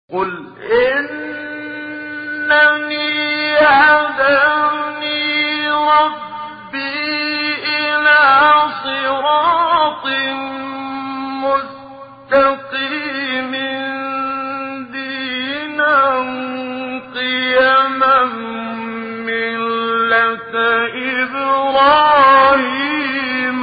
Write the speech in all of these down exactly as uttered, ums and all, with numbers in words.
قل إنني هداني ربي إلى صراط مستقيم دينا قيما ملة إبراهيم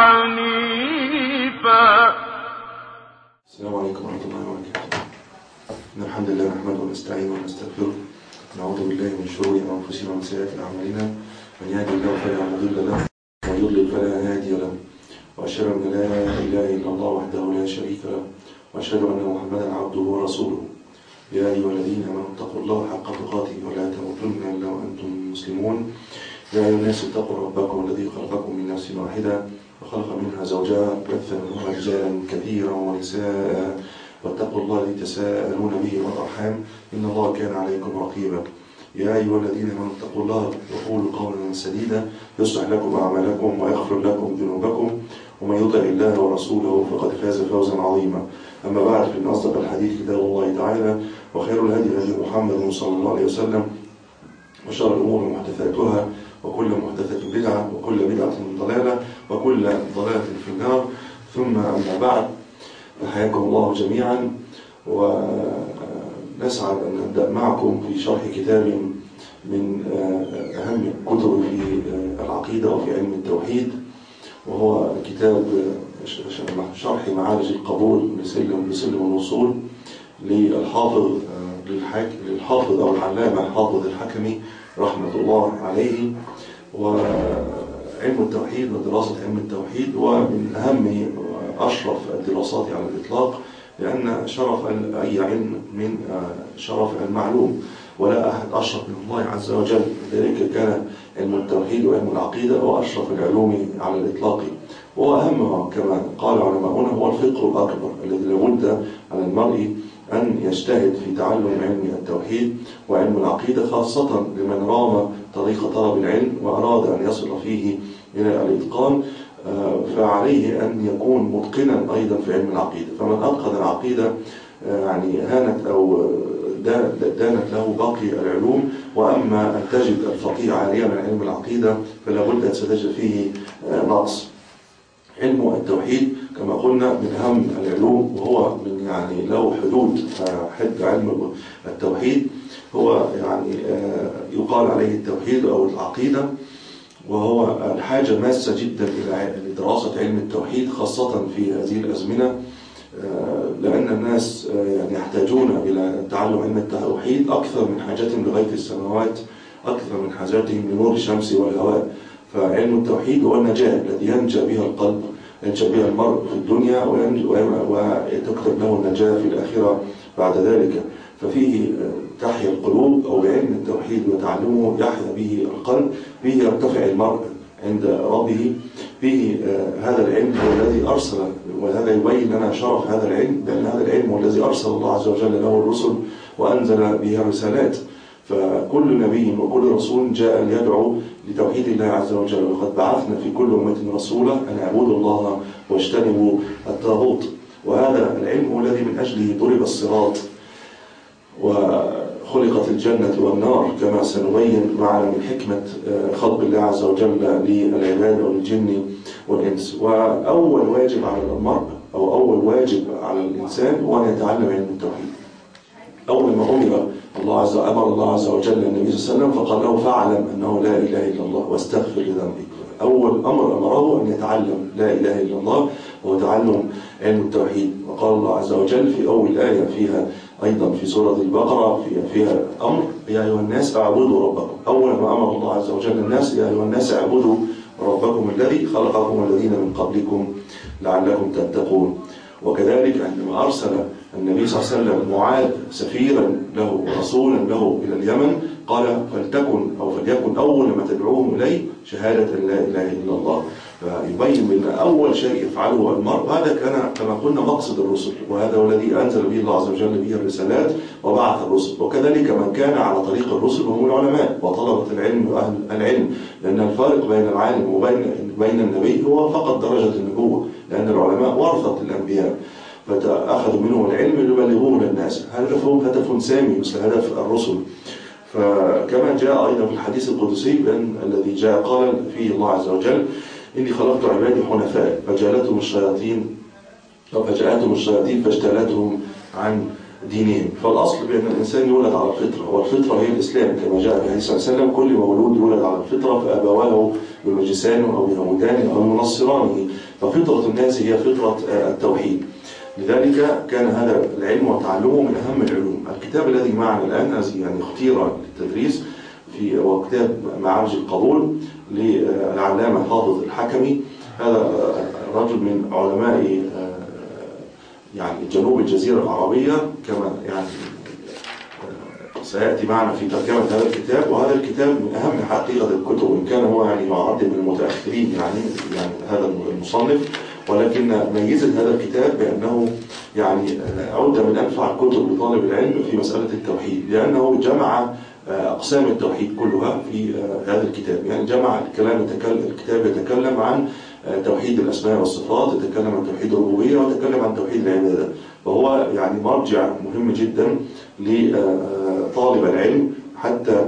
حنيفا. السلام عليكم ورحمة الله وبركاته. إن الحمد لله نحمده ونستعينه ونستغفره، نعوذ بالله من شرور أنفسنا ومن سيئات أعمالنا، من يهد الله فلا مضل له ومن يضلل فلا هادي له، وأشهد أن لا إله إلا الله وحده لا شريك له، وأشهد أن محمدا عبده ورسوله. يا أيها الذين آمنوا اتقوا الله حق تقاته ولا تموتن إلا وأنتم مسلمون. يا أيها الناس اتقوا ربكم الذي خلقكم من نفس واحدة وخلق منها زوجها وبث منهما رجالا كثيرا ونساء، واتقوا الله الذي تساءلون به والأرحام إن الله كان عليكم رقيبا. يا أيها الذين آمنوا اتقوا الله وقولوا قولا سديدا يصلح لكم أعمالكم ويغفر لكم ذنوبكم، ومن يطع الله ورسوله فقد فاز فوزا عظيما. أما بعد، فإن أصدق الحديث كتاب الله تعالى، وخير الهدي هدي محمد صلى الله عليه وسلم، وشر الأمور محدثاتها، وكل محدثة بدعة، وكل بدعة ضلالة، وكل ضلالة في النار. ثم أما بعد، حياكم الله جميعا، ونسعد أن نبدأ معكم في شرح كتاب من أهم الكتب في العقيدة وفي علم التوحيد، وهو كتاب شرح معارج القبول لسلم لسلم الوصول للحافظ للحافظ أو العلامة حافظ الحكمي رحمة الله عليه. وعلم التوحيد ودراسة علم التوحيد هو من أهم وأشرف الدراسات على الإطلاق، لأن شرف أي علم من شرف المعلوم، ولا أحد أشرف من الله عز وجل. لذلك كان علم التوحيد وعلم العقيدة هو أشرف العلوم على الإطلاق، وأهمها كما قال علماؤنا هو الفقه الأكبر الذي لابد على المرء أن يجتهد في تعلم علم التوحيد وعلم العقيدة، خاصة لمن رام طريق طلب العلم وأراد أن يصل فيه إلى الإتقان، فعليه أن يكون متقنا أيضا في علم العقيدة. فمن أتقن العقيدة يعني هانت أو دانت له باقي العلوم. وأما أن تجد الفقيه عاريا من علم العقيدة فلا بد أن ستجد فيه نقص. علم التوحيد كما قلنا من أهم العلوم، وهو من يعني له حدود. حد علم التوحيد هو يعني يقال عليه التوحيد أو العقيدة، وهو الحاجة ماسة جدا إلى دراسة علم التوحيد خاصة في هذه الأزمنة، لأن الناس يعني يحتاجون إلى تعلم علم التوحيد أكثر من حاجتهم لغيث السماوات، أكثر من حاجتهم لنور الشمس والهواء. فعلم التوحيد هو النجاة الذي ينجى بها القلب، ينجى بها المرء في الدنيا، وتكتب له النجاة في الآخرة بعد ذلك. ففيه تحيا القلوب، أو بعلم التوحيد وتعلمه يحيا به القلب، به يرتفع المرء عند ربه. به هذا العلم هو الذي أرسل، وهذا يبين لنا شرف هذا العلم، بأن هذا العلم هو الذي أرسل الله عز وجل له الرسل وأنزل به الرسالات. فكل نبي وكل رسول جاء ليدعو لتوحيد الله عز وجل، وقد بعثنا في كل أمة رسولا أن اعبدوا الله واجتنبوا الطاغوت. وهذا العلم هو الذي من أجله ضرب الصراط وخلقت الجنة والنار، كما سنبين معنا من حكمة خلق الله عز وجل للعباد والجن والإنس. وأول واجب على المرء أو أول واجب على الإنسان هو أن يتعلم علم التوحيد. أول ما أمر الله عز وجل أمر الله عز وجل النبي صلى الله عليه وسلم فقال له: فاعلم أنه لا إله إلا الله واستغفر لذنبك. أول أمر أمره أن يتعلم لا إله إلا الله وهو تعلم علم التوحيد. وقال الله عز وجل في أول آية فيها أيضا في سورة البقرة فيها, فيها أمر: يا أيها الناس اعبدوا ربكم. أول ما أمر الله عز وجل الناس: يا أيها الناس اعبدوا ربكم الذي خلقكم والذين من قبلكم لعلكم تتقون. وكذلك عندما أرسل النبي صلى الله عليه وسلم معاذ سفيرا له ورسولا له إلى اليمن، قال: فلتكن أو فليكن أول ما تدعوهم إليه شهادة لا إله إلا الله. فيبين بأن أول شيء يفعله المرء، هذا كان كما قلنا مقصد الرسل، وهذا هو الذي أنزل به الله عز وجل به الرسالات وبعث الرسل. وكذلك من كان على طريق الرسل هم العلماء وطلبة العلم وأهل العلم، لأن الفارق بين العالم وبين بين النبي هو فقط درجة النبوة، لأن العلماء ورثة الأنبياء. فأخذوا منهم العلم ليبلغوه للناس. هدفهم هدف سامي مثل هدف الرسل. فكما جاء أيضا في الحديث القدسي بأن الذي جاء قال فيه الله عز وجل: إني خلقت عبادي حنفاء فجالتهم الشياطين أو فجاءتهم الشياطين فاجتالتهم عن دينهم. فالأصل بأن الإنسان يولد على الفطرة، والفطرة هي الإسلام كما جاء في الحديث صلى الله عليه وسلم: كل مولود يولد على الفطرة فأبواه بمجسانه أو بيهودانه أو منصرانه. ففطرة الناس هي فطرة التوحيد. لذلك كان هذا العلم وتعلمه من أهم العلوم. الكتاب الذي معنا الآن يعني اختير للتدريس في هو كتاب معارج القبول للعلامة حافظ الحكمي. هذا رجل من علماء يعني جنوب الجزيرة العربية كما يعني سيأتي معنا في ترجمة هذا الكتاب. وهذا الكتاب من أهم حقيقة الكتب، وإن كان هو يعني يعد من المتأخرين يعني يعني هذا المصنف، ولكن ميزة هذا الكتاب بأنه يعني عد من أنفع الكتب لطالب العلم في مسألة التوحيد، لأنه جمع أقسام التوحيد كلها في هذا الكتاب. يعني جمع الكلام الكتاب يتكلم عن توحيد الأسماء والصفات، يتكلم عن توحيد الربوبية، ويتكلم عن توحيد العبادة. وهو يعني مرجع مهم جدا لطالب العلم، حتى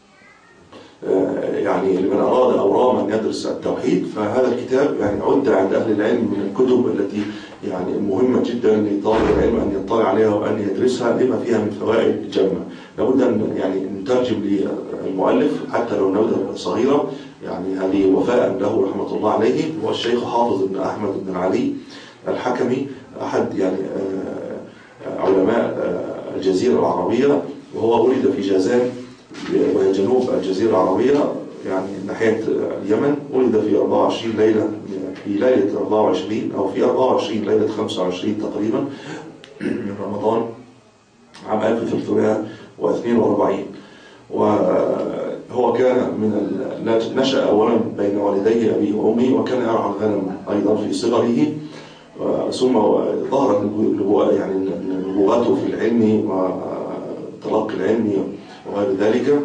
يعني لمن أراد أو رام أن يدرس التوحيد. فهذا الكتاب يعني عد عند أهل العلم من الكتب التي يعني مهمة جدا لطالب العلم أن يطلع عليها وأن يدرسها لما فيها من فوائد جمة. لابد أن يعني نترجم للمؤلف حتى لو نبذة صغيرة، يعني هذه وفاء له رحمة الله عليه. هو الشيخ حافظ بن أحمد بن علي الحكمي، أحد يعني علماء الجزيرة العربية، وهو ولد في جازان وهي جنوب الجزيرة العربية يعني ناحية اليمن. ولد في أربعة وعشرين ليلة في ليلة أربعة وعشرين أو في أربعة وعشرين ليلة خمسة وعشرين تقريبا من رمضان عام ألف وثلاثمائة واثنين وأربعين. وهو كان من نشأ أولا بين والديه أبيه وأمه، وكان يرعى الغنم أيضا في صغره. ثم ظهرت يعني نبوغته في العلم وتلقي العلم وغير ذلك.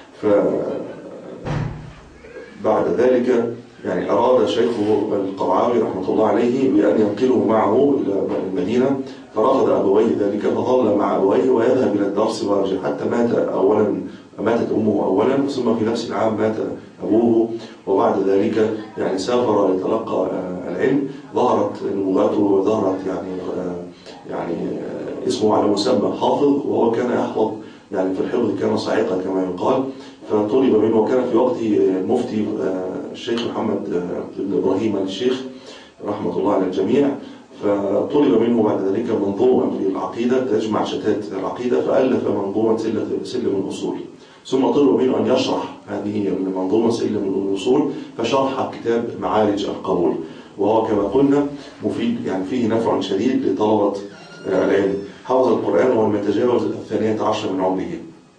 فبعد ذلك يعني أراد شيخه القرعاوي رحمة الله عليه بأن ينقله معه إلى المدينة، فرفض أبويه ذلك، فظل مع أبويه ويذهب إلى الدرس ويرجع حتى مات أولا ماتت أمه أولا، ثم في نفس العام مات أبوه. وبعد ذلك يعني سافر لتلقى العلم. ظهرت نبوغاته وظهرت يعني يعني اسمه على مسمى حافظ، وهو كان يحفظ يعني في الحفظ كان صاعقا كما يقال. فطلب منه، وكان في وقته مفتي الشيخ محمد بن إبراهيم الشيخ رحمة الله على الجميع. فطلب منه بعد ذلك منظومة في العقيدة تجمع شتات العقيدة، فألف منظومة سلم الأصول. ثم طلب منه أن يشرح هذه المنظومة سلم الأصول، فشرح كتاب معارج القبول، وهو كما قلنا مفيد يعني فيه نفع شديد لطلبة العلم. حفظ القرآن وهو يتجاوز الثانية عشر من عمره،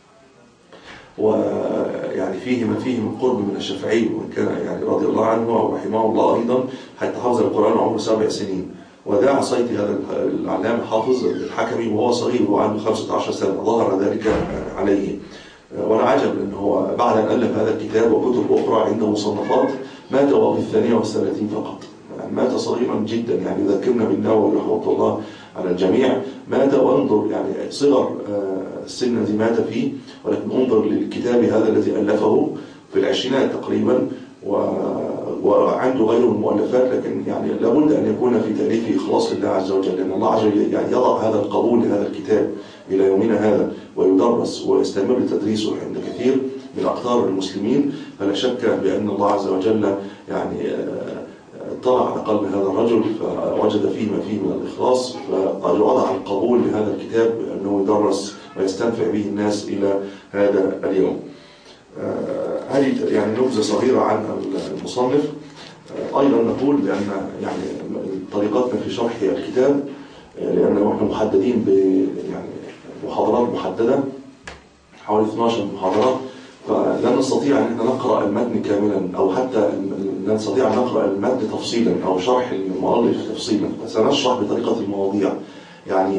ويعني فيه ما فيه من قرب من الشافعي، وإن كان يعني رضي الله عنه ورحمه الله أيضا حتى حفظ القرآن عمره سبع سنين. وذاع صيت هذا العلامة حافظ الحكمي وهو صغير وعنده خمسة عشر سنة، ظهر ذلك عليه. ولا عجب أنه هو بعد أن ألف هذا الكتاب وكتب أخرى عنده مصنفات مات وهو في الثانية والثلاثين فقط، يعني مات صغيرا جدا. يعني ذكرنا بالنووي رحمه الله على الجميع، مات وانظر يعني صغر السن الذي مات فيه، ولكن انظر للكتاب هذا الذي ألفه في العشرينات تقريبا، وعنده غيره من المؤلفات، لكن يعني لابد أن يكون في تأليفه إخلاص لله عز وجل، لأن الله عز وجل يعني يضع هذا القبول لهذا الكتاب إلى يومنا هذا ويدرس ويستمر تدريسه عند كثير من أقطار المسلمين. فلا شك بأن الله عز وجل يعني اطلع على قلب هذا الرجل فوجد فيه ما فيه من الإخلاص، فوضع القبول لهذا الكتاب أنه يدرس ويستنفع به الناس إلى هذا اليوم. هذه يعني نبذة صغيرة عن المصنف. أيضا نقول بأن يعني طريقتنا في شرح الكتاب، لأنه احنا محددين ب يعني محاضرات محددة حوالي اثنتي عشرة محاضرة، فلا نستطيع أن نقرأ المتن كاملا، أو حتى لا نستطيع أن نقرأ المتن تفصيلا أو شرح المؤلف تفصيلا. سنشرح بطريقة المواضيع، يعني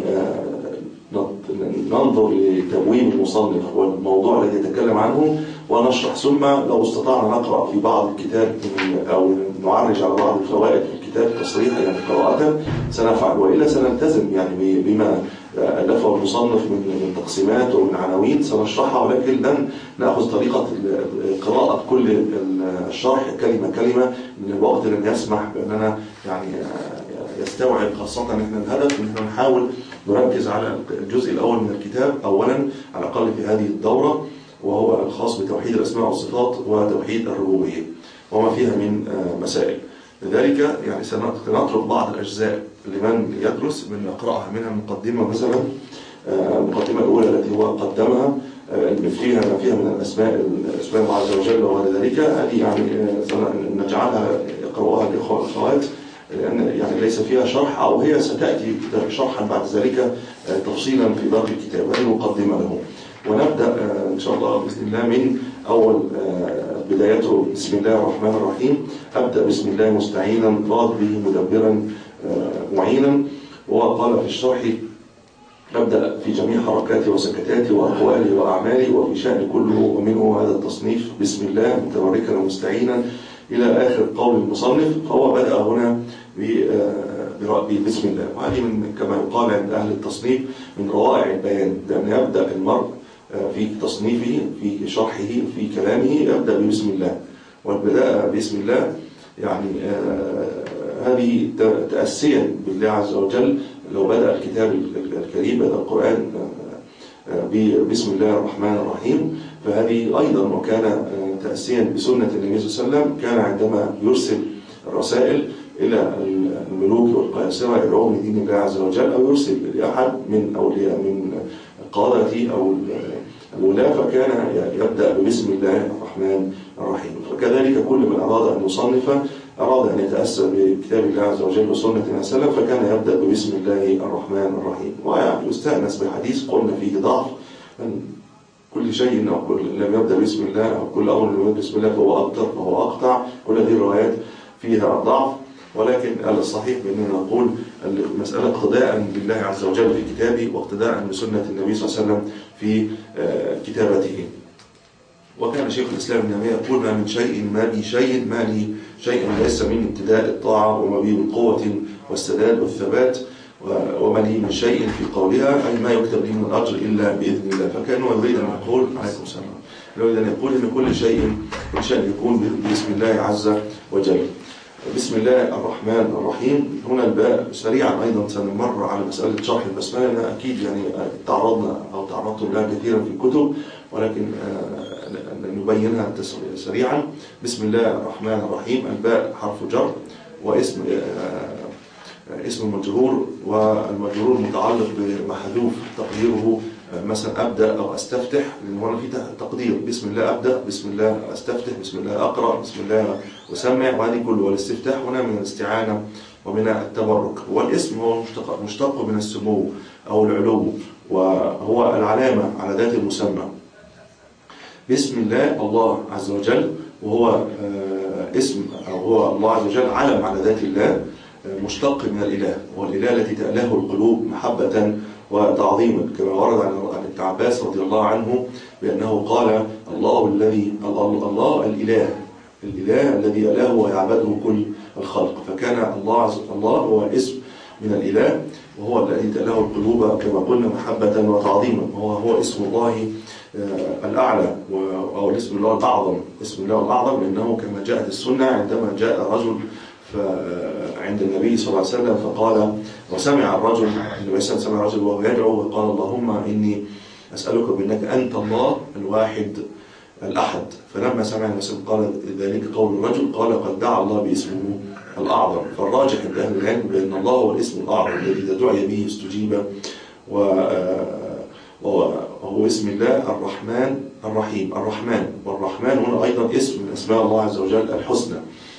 ننظر لتبويب المصنف والموضوع الذي يتكلم عنه ونشرح، ثم لو استطعنا نقرأ في بعض الكتاب أو نعرج على بعض الفوائد في الكتاب الكتاب تصريحا يعني قراءة سنفعل، وإلا سنلتزم يعني بما ألفه المصنف من تقسيمات ومن عناوين سنشرحها، ولكن لن نأخذ طريقة قراءة كل الشرح كلمة كلمة، من الوقت لن يسمح بأننا يعني يستوعب، خاصة ان احنا الهدف ان احنا نحاول نركز على الجزء الأول من الكتاب أولا على الأقل في هذه الدورة، وهو الخاص بتوحيد الأسماء والصفات وتوحيد الربوبية وما فيها من مسائل. لذلك يعني سنترك بعض الأجزاء لمن يدرس، من يقرأها منها المقدمة مثلا، المقدمة الأولى التي هو قدمها فيها ما فيها من الأسماء الأسماء الله عز وجل وغير ذلك، هذه يعني نجعلها يقرأها الإخوة والأخوات، لأن يعني ليس فيها شرح، أو هي ستأتي شرحا بعد ذلك تفصيلا في باقي الكتاب. هذه مقدمة له، ونبدأ إن شاء الله بإذن الله من أول بدايته. بسم الله الرحمن الرحيم. أبدأ بسم الله مستعينا راد به مدبرا معينا. وقال في الشرح: أبدأ في جميع حركاتي وسكتاتي وأقوالي وأعمالي وفي شأن كله، ومنه هذا التصنيف بسم الله متبركا ومستعينا إلى آخر قول المصنف. فهو بدأ هنا بسم الله، وهذه من كما يقال عند أهل التصنيف من روائع البيان، لأن يبدأ المرء في تصنيفه في شرحه في كلامه يبدأ بسم الله. والبداء بسم الله يعني هذه تأسيا بالله عز وجل. لو بدأ الكتاب الكريم بدأ القرآن بسم الله الرحمن الرحيم، فهذه أيضا وكان تأسيا بسنة النبي صلى الله عليه وسلم. كان عندما يرسل الرسائل إلى الملوك والقياصرة يدعوهم لدين الله عز وجل، أو يرسل لأحد من أولياء من قادته أو الولاة، فكان يبدأ بسم الله الرحمن الرحيم. فكذلك كل من أراد أن يصنف أراد أن يتأسى بكتاب الله عز وجل وسنة النبي صلى الله عليه وسلم، فكان يبدأ ببسم الله الرحمن الرحيم. ويستأنس بحديث قلنا فيه ضعف من كل شيء، أو كل لم يبدأ بسم الله، أو كل أمر لم يبدأ بسم الله فهو أبتر فهو أقطع. كل هذه الروايات فيها ضعف، ولكن الصحيح بأننا نقول المسألة اقتداء بالله عز وجل في كتابه، واقتداء بسنة النبي صلى الله عليه وسلم في كتابته. وكان شيخ الإسلام ابن تيمية يقول: ما من شيء ما بي شيء ما لي شيء ليس من ابتداء الطاعة، وما بي من قوة والسداد والثبات، وما لي من شيء في قولها، أي ما يكتب لي من الأجر إلا بإذن الله. فكانه يريد أن يقول عليكم السلام يريد أن يقول إن كل شيء إن شاء يكون باسم الله عز وجل. بسم الله الرحمن الرحيم. هنا الباء سريعا أيضا سنمر على مسألة شرح البسملة، لأن أكيد يعني تعرضنا أو تعرضتم لها كثيرا في الكتب، ولكن نبينها سريعا. بسم الله الرحمن الرحيم. الباء حرف جر واسم اسم مجرور، والمجرور متعلق بمحذوف تقديره مثلا أبدأ أو أستفتح، لأن هنا في تقدير بسم الله أبدأ، بسم الله أستفتح، بسم الله أقرأ، بسم الله أسمع، وهذه كله. والاستفتاح هنا من الاستعانة ومن التبرك. والاسم هو مشتق, مشتق من السمو أو العلو، وهو العلامة على ذات المسمى. بسم الله الله عز وجل، وهو اسم أو هو الله عز وجل علم على ذات الله، مشتق من الإله، والإله التي تأله القلوب محبة وتعظيما، كما ورد عن ابن عباس رضي الله عنه بأنه قال: الله الذي الله, الله الإله الإله الذي أله ويعبده كل الخلق. فكان الله عز الله هو اسم من الإله، وهو الذي تأله القلوب كما قلنا محبة وتعظيما، وهو هو اسم الله الأعلى، أو اسم الله الأعظم، اسم الله الأعظم، لأنه كما جاءت السنة عندما جاء رجل عند النبي صلى الله عليه وسلم فقال، وسمع الرجل النبي صلى الله عليه وسلم سمع الرجل وهو يدعو وقال: اللهم إني أسألك بأنك أنت الله الواحد الأحد. فلما سمع النبي صلى الله عليه وسلم قال ذلك قول الرجل قال: قد دعا الله باسمه الأعظم. فالراجح عند أهل العلم بأن الله هو الاسم الأعظم الذي إذا دعي به استجيب، وهو اسم الله الرحمن الرحيم. الرحمن، والرحمن هنا أيضا اسم من أسماء الله عز وجل الحسنى،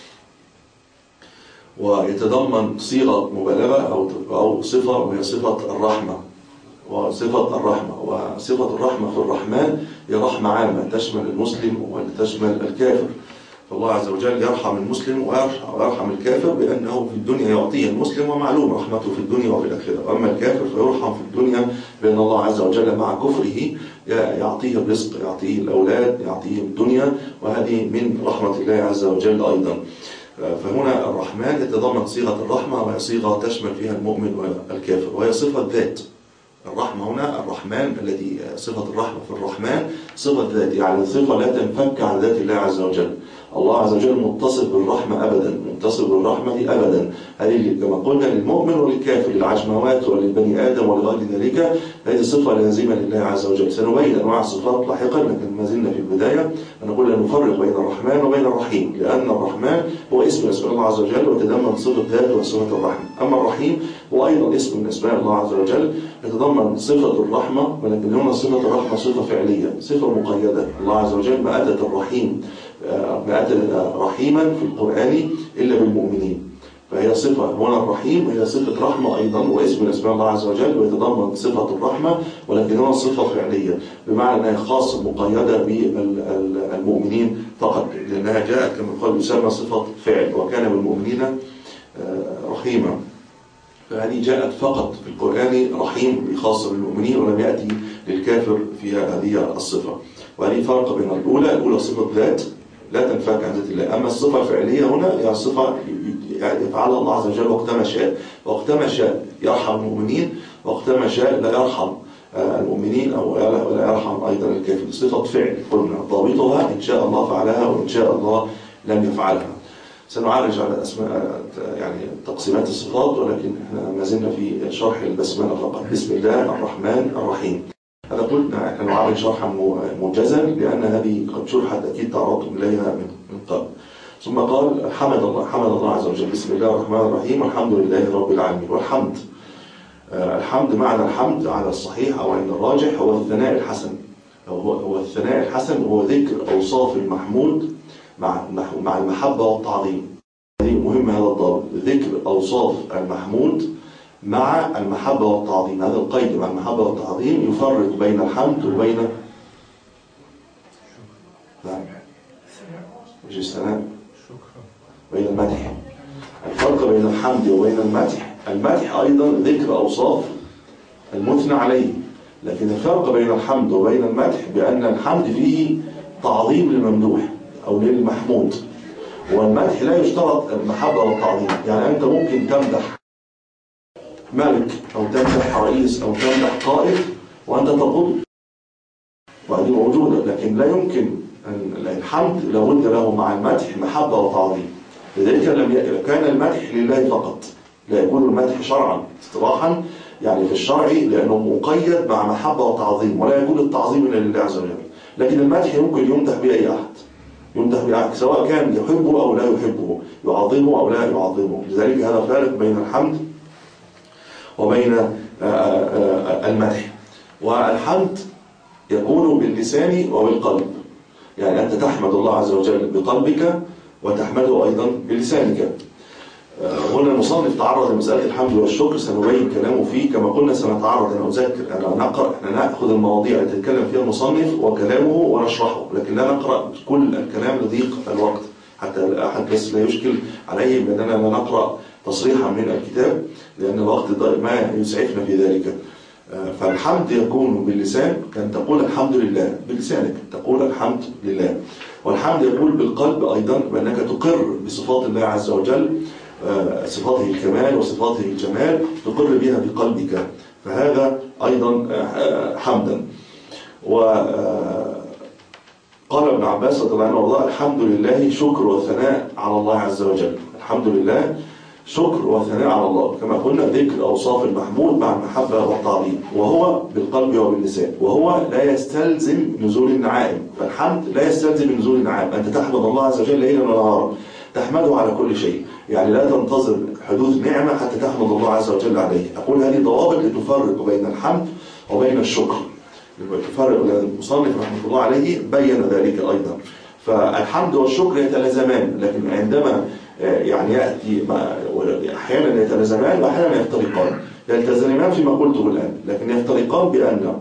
ويتضمن صيغة مبالغة أو أو صفة، وهي صفة الرحمة. وصفة الرحمة وصفة الرحمة في الرحمن هي رحمة عامة تشمل المسلم وتشمل الكافر. فالله عز وجل يرحم المسلم ويرحم الكافر بأنه في الدنيا يعطيه المسلم، ومعلوم رحمته في الدنيا وفي الآخرة. وأما الكافر فيرحم في الدنيا بأن الله عز وجل مع كفره يعطيه الرزق، يعطيه الأولاد، يعطيه الدنيا، وهذه من رحمة الله عز وجل أيضا. فهنا الرحمن يتضمن صيغة الرحمة، وهي صيغة تشمل فيها المؤمن والكافر، وهي صفة ذات. الرحمة هنا الرحمن الذي صفة الرحمة في الرحمن صفة ذات، يعني صفة لا تنفك عن ذات الله عز وجل. الله عز وجل متصف بالرحمة أبدا، متصف بالرحمة أبدا. هذه كما قلنا للمؤمن وللكافر، للعجموات وللبني آدم ولغير ذلك، هذه صفة لازمة لله عز وجل. سنبين أنواع الصفات لاحقا، لكن ما زلنا في البداية. نقول أن نفرق بين الرحمن وبين الرحيم، لأن الرحمن هو اسم اسم الله عز وجل ويتضمن صفة ذات وصفة الرحمة. أما الرحيم هو أيضا اسم من أسماء الله عز وجل يتضمن صفة الرحمة، ولكن هنا صفة الرحمة صفة فعلية، صفة مقيدة. الله عز وجل ما أتت الرحيم ما أتت رحيما في القرآن إلا بالمؤمنين، فهي صفة. هنا الرحيم هي صفة رحمة أيضا واسم من أسماء الله عز وجل ويتضمن صفة الرحمة، ولكن هنا صفة فعلية، بمعنى أنها خاصة مقيدة بالمؤمنين فقط، لأنها جاءت كما قال يسمى صفة فعل، وكان بالمؤمنين رحيما. فهذه جاءت فقط في القرآن رحيم خاصة بالمؤمنين، ولم يأتي للكافر في هذه الصفة. وهذه فرق بين الأولى، الأولى صفة ذات لا تنفك عن ذات الله، أما الصفة الفعلية هنا هي صفة يفعلها الله عز وجل وقتما شاء، وقتما شاء يرحم المؤمنين، وقتما شاء لا يرحم المؤمنين أو لا يرحم أيضا الكافر. صفة فعل قلنا ضابطها إن شاء الله فعلها وإن شاء الله لم يفعلها. سنعالج على أسماء يعني تقسيمات الصفات، ولكن احنا ما زلنا في شرح البسملة فقط. بسم الله الرحمن الرحيم. هذا قلنا احنا نعالج شرحا موجزا، لأن هذه قد شرحت أكيد تعرضتم إليها من قبل. ثم قال حمد الله حمد الله عز وجل. بسم الله الرحمن الرحيم، الحمد لله رب العالمين. والحمد الحمد معنى الحمد على الصحيح أو عند الراجح هو الثناء الحسن، هو هو الثناء الحسن، هو ذكر أوصاف المحمود مع مع المحبة والتعظيم. هذه مهمة، هذا الضابط، ذكر أوصاف المحمود مع المحبة والتعظيم. هذا القيد مع المحبة والتعظيم يفرق بين الحمد وبين نعم مش الثناء، بين المدح. الفرق بين الحمد وبين المدح، المدح أيضا ذكر أوصاف المثنى عليه، لكن الفرق بين الحمد وبين المدح بأن الحمد فيه تعظيم للممدوح أو للمحمود، والمدح لا يشترط المحبة والتعظيم. يعني أنت ممكن تمدح ملك أو تمدح رئيس أو تمدح قائد وأنت تبغضه، وهذه موجودة، لكن لا يمكن أن الحمد لابد له مع المدح محبة وتعظيم. لذلك لم كان المدح لله فقط، لا يكون المدح شرعا اصطلاحا يعني في الشرع، لأنه مقيد مع محبة وتعظيم، ولا يكون التعظيم إلا لله عز وجل. لكن المدح يمكن يمدح بأي أحد، يمدح بأحد سواء كان يحبه أو لا يحبه، يعظمه أو لا يعظمه. لذلك هذا فارق بين الحمد وبين المدح. والحمد يكون باللسان وبالقلب، يعني أنت تحمد الله عز وجل بقلبك وتحمده أيضا بلسانك. هنا المصنف تعرض لمسألة الحمد والشكر، سنبين كلامه فيه كما قلنا. سنتعرض أنا أذكر أنا نقرأ احنا نأخذ المواضيع التي يتكلم فيها المصنف وكلامه ونشرحه، لكن لا نقرأ كل الكلام لضيق الوقت حتى أحد بس لا يشكل عليه بأننا لا نقرأ تصريحا من الكتاب، لأن الوقت ما يسعفنا في ذلك. فالحمد يكون باللسان، كان تقول الحمد لله بلسانك، تقول الحمد لله. والحمد يكون بالقلب أيضا، بأنك تقر بصفات الله عز وجل، صفاته الكمال وصفاته الجمال، تقر بها بقلبك، فهذا أيضا حمدا. وقال ابن عباس رضي الله عنه وارضاه: الحمد لله شكر وثناء على الله عز وجل. الحمد لله شكر وثناء على الله، كما قلنا ذكر أوصاف المحمود مع المحبة والتعظيم، وهو بالقلب وباللسان، وهو لا يستلزم نزول النعائم. فالحمد لا يستلزم نزول النعائم، أنت تحمد الله عز وجل ليلا ونهارا، تحمده على كل شيء، يعني لا تنتظر حدوث نعمة حتى تحمد الله عز وجل عليه. أقول هذه ضوابط لتفرق بين الحمد وبين الشكر، تفرق. المصنف رحمه الله عليه بين ذلك أيضا. فالحمد والشكر يتلازمان، لكن عندما يعني يأتي أحيانا يتلازمان وأحيانا يفترقان. يلتزمان فيما قلته الآن، لكن يفترقان بأن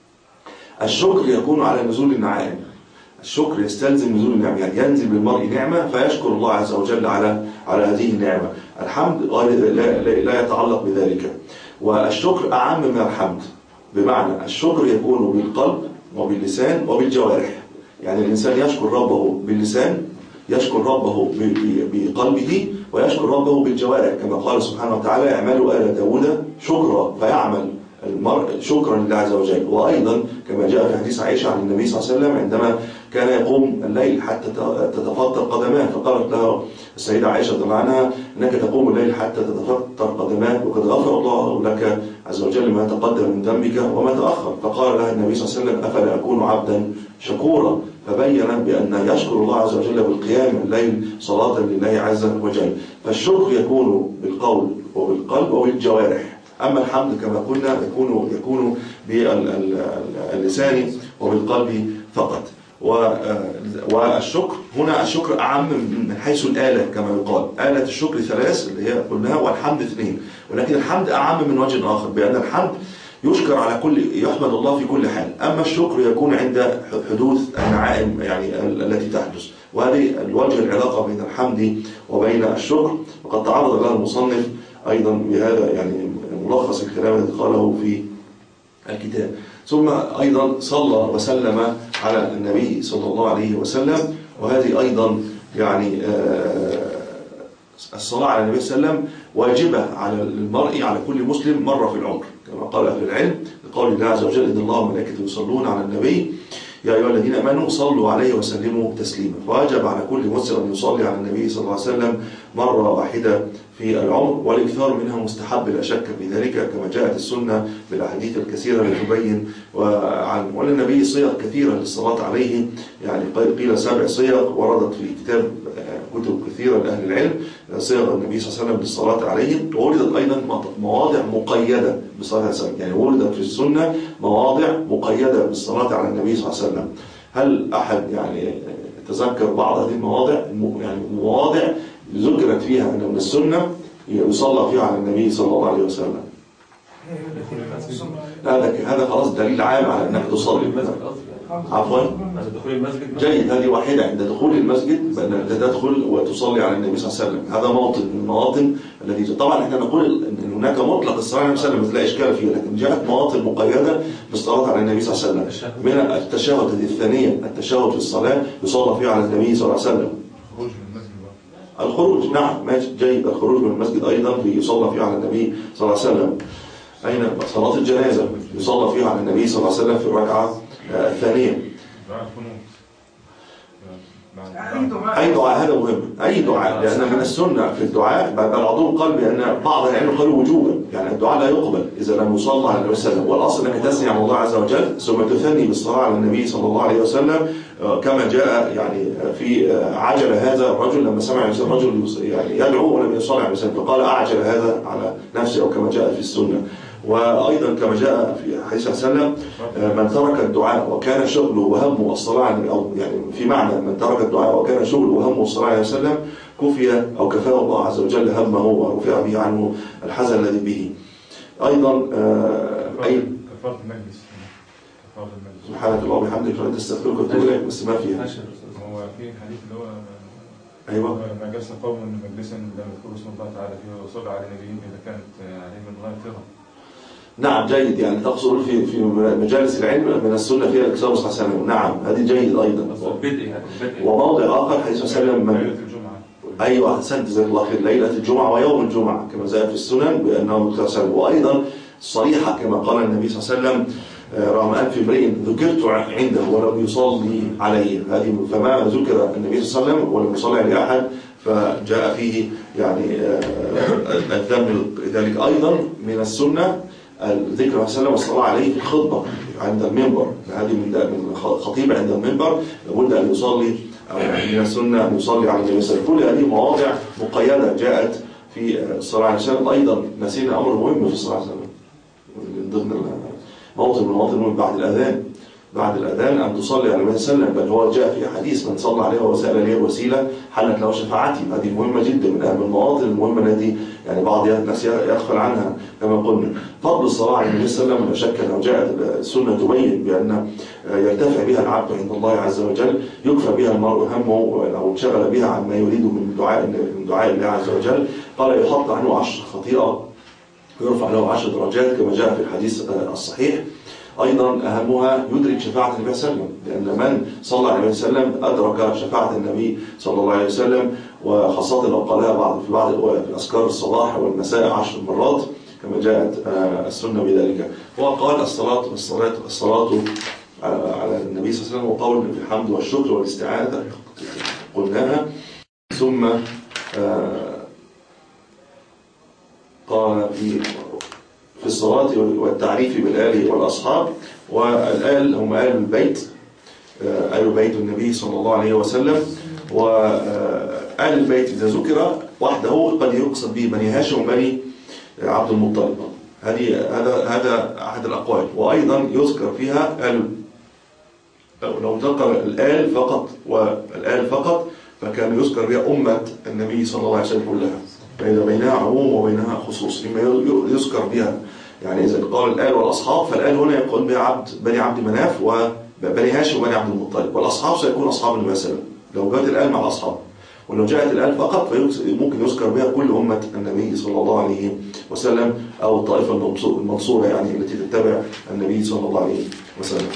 الشكر يكون على نزول النعائم. الشكر يستلزم نزول النعمة، يعني ينزل بالمرء نعمة فيشكر الله عز وجل على على هذه النعمة. الحمد لا, لا يتعلق بذلك. والشكر أعم من الحمد، بمعنى الشكر يكون بالقلب وباللسان وبالجوارح. يعني الإنسان يشكر ربه باللسان يشكر ربه بقلبه ويشكر ربه بالجوارح، كما قال سبحانه وتعالى: اعملوا آل داود شكرا، فيعمل المرء شكرا لله عز وجل. وأيضا كما جاء في حديث عائشة عن النبي صلى الله عليه وسلم عندما كان يقوم الليل حتى تتفطر قدماه، فقالت له السيدة عائشة رضي الله عنها: إنك تقوم الليل حتى تتفطر قدماك وقد غفر الله لك عز وجل ما تقدم من ذنبك وما تأخر. فقال لها النبي صلى الله عليه وسلم: أفلا أكون عبدا شكورا؟ فبين بأن يشكر الله عز وجل بالقيام الليل صلاة لله عز وجل. فالشكر يكون بالقول وبالقلب وبالجوارح، أما الحمد كما قلنا يكون يكون باللسان وبالقلب فقط. والشكر هنا الشكر أعم من حيث الآلة، كما يقال آلة الشكر ثلاث اللي هي قلناها، والحمد اثنين، ولكن الحمد أعم من وجه آخر، بأن الحمد يشكر على كل، يحمد الله في كل حال، أما الشكر يكون عند حدوث النعائم يعني التي تحدث. وهذه الوجه العلاقة بين الحمد وبين الشكر، وقد تعرض لها المصنف أيضا بهذا يعني ملخص الكلام الذي قاله في الكتاب. ثم أيضا صلى وسلم على النبي صلى الله عليه وسلم، وهذه أيضا يعني الصلاة على النبي صلى الله عليه وسلم واجبة على المرء، على كل مسلم مرة في العمر، كما قال أهل العلم لقول الله عز وجل: إن الله وملائكته يصلون على النبي يا أيها الذين آمنوا صلوا عليه وسلموا تسليما. فواجب على كل مسلم أن يصلي على النبي صلى الله عليه وسلم مرة واحدة في العمر، والإكثار منها مستحب لا شك في ذلك، كما جاءت السنة بالأحاديث الكثيرة التي تبين وعن وللنبي صيغ كثيرة للصلاة عليه، يعني قيل سبع صيغ وردت في كتاب كتب كثيرة لأهل العلم صيغ النبي صلى الله عليه وسلم للصلاة عليه. ووردت أيضا مواضع مقيدة بالصلاة عليه وسلم، يعني وردت في السنة مواضع مقيدة بالصلاة على النبي صلى الله عليه وسلم. هل أحد يعني تذكر بعض هذه المواضع؟ يعني مواضع ذكرت فيها أن من السنة يصلى فيها على النبي صلى الله عليه وسلم. هذا هذا خلاص دليل عام على أنك تصلي. عفوا جيد، هذه واحدة عند دخول المسجد بأن تدخل وتصلي على النبي صلى الله عليه وسلم. هذا موطن من المواطن التي طبعا احنا نقول ان هناك مطلق الصلاة على النبي صلى الله عليه وسلم لا اشكال فيه، لكن جاءت مواطن مقيدة بالصلاة على النبي صلى الله عليه وسلم. من التشهد الثانية التشهد في الصلاة يصلى فيه على النبي صلى الله عليه وسلم. الخروج نعم ماشي جيد، الخروج من المسجد أيضا يصلى فيه على النبي صلى الله عليه وسلم. أين صلاة الجنازة يصلى فيها على النبي صلى الله عليه وسلم في الركعة الثانية. أي دعاء، هذا مهم، أي دعاء، لأن من السنة في الدعاء بعضهم قال بأن بعض العلم قالوا وجوبا، يعني الدعاء لا يقبل إذا لم يصلى على النبي صلى الله عليه وسلم، والأصل أنك تثني على الله عز وجل ثم تثني بالصلاة على النبي صلى الله عليه وسلم، كما جاء يعني في عجل هذا الرجل لما سمع الرجل يعني يدعو ولم يصلي على النبي فقال أعجل هذا على نفسه، أو كما جاء في السنة. وأيضا كما جاء في حديث صلى الله عليه وسلم: من ترك الدعاء وكان شغله وهمه الصلاة على، أو يعني في معنى من ترك الدعاء وكان شغله وهمه الصلاة عليه وسلم كفي أو كفاه الله عز وجل همه ورفع به عنه الحزن الذي به. أيضا أي كفارة المجلس، كفارة المجلس سبحانك اللهم وبحمدك فلا تستغفرك وتوب إليك، بس ما فيها. هو في حديث اللي هو أيوة ما جلس قوم مجلسا لم يذكروا اسم الله تعالى فيه وصلى على نبيهم إذا كانت عليهم الغافرة. نعم جيد، يعني تقصد في في مجالس العلم من السنة فيها الكتاب صلى الله عليه وسلم. نعم هذه جيد أيضا. وموضع آخر حديث صلى الله عليه وسلم ليلة الجمعة. أيوة أحسنت جزاك الله خير، ليلة الجمعة ويوم الجمعة كما جاء في السنن بأنه صلى الله عليه وسلم. وأيضا صريحة كما قال النبي صلى الله عليه وسلم: رغم أنف امرئ ذكرت عنده ولم يصلي عليه. هذه فما ذكر النبي صلى الله عليه وسلم ولم يصلي عليه أحد فجاء فيه يعني الذم. ذلك أيضا من السنة الذكر صلى الله عليه وسلم والصلاة عليه في الخطبة عند المنبر. هذه من خطيب عند المنبر لابد أن يصلي، أو من السنة أن يصلي على النبي صلى الله عليه وسلم. كل هذه مواضع مقيدة جاءت في الصلاة عليه وسلم. أيضا نسينا أمر مهم في الصلاة عليه وسلم من ضمن موطن من المواطن بعد الأذان. بعد الأذان أن تصلي على النبي صلى الله عليه وسلم، بل هو جاء في حديث: من صلى عليه وسأل لي وسيلة حلت له شفاعتي. هذه مهمة جدا، من أهم المواطن المهمة التي يعني بعض الناس يغفل عنها. كما قلنا فضل الصلاة على النبي صلى الله عليه وسلم لا شك أنه جاءت السنة تبين بأن يرتفع بها العبد عند الله عز وجل، يكفى بها المرء همه أو انشغل بها عن ما يريد من دعاء من دعاء الله عز وجل. قال: يحط عنه عشر خطيئة ويرفع له عشر درجات كما جاء في الحديث الصحيح. أيضا أهمها يدرك شفاعة النبي صلى الله عليه وسلم، لأن من صلى على النبي صلى الله عليه وسلم أدرك شفاعة النبي صلى الله عليه وسلم، وخاصة لو قالها بعض في بعض في أذكار الصباح والمساء عشر مرات كما جاءت السنة بذلك. هو قال الصلاة والصلاة الصلاة على النبي صلى الله عليه وسلم وقول في الحمد والشكر والاستعاذة قلناها. ثم قال في في الصلاة والتعريف بالآل والأصحاب، والآل هم آل البيت، آل بيت النبي صلى الله عليه وسلم. وآل البيت إذا ذكر وحده قد يقصد به بني هاشم وبني عبد المطلب، هذه هذا هذا أحد الأقوال. وأيضا يذكر فيها آل، لو ذكر الآل فقط والآل فقط فكان يذكر بها أمة النبي صلى الله عليه وسلم كلها، فإذا بينها عموم وبينها خصوص لما يذكر بها. يعني إذا قال الآل والأصحاب فالآل هنا يقول بها عبد بني عبد مناف وبني هاشم وبني عبد المطلب، والأصحاب سيكون أصحاب النبي صلى الله عليه وسلم لو جاءت الآل مع الأصحاب. ولو جاءت الآل فقط فممكن يذكر بها كل أمة النبي صلى الله عليه وسلم أو الطائفة المنصورة يعني التي تتبع النبي صلى الله عليه وسلم.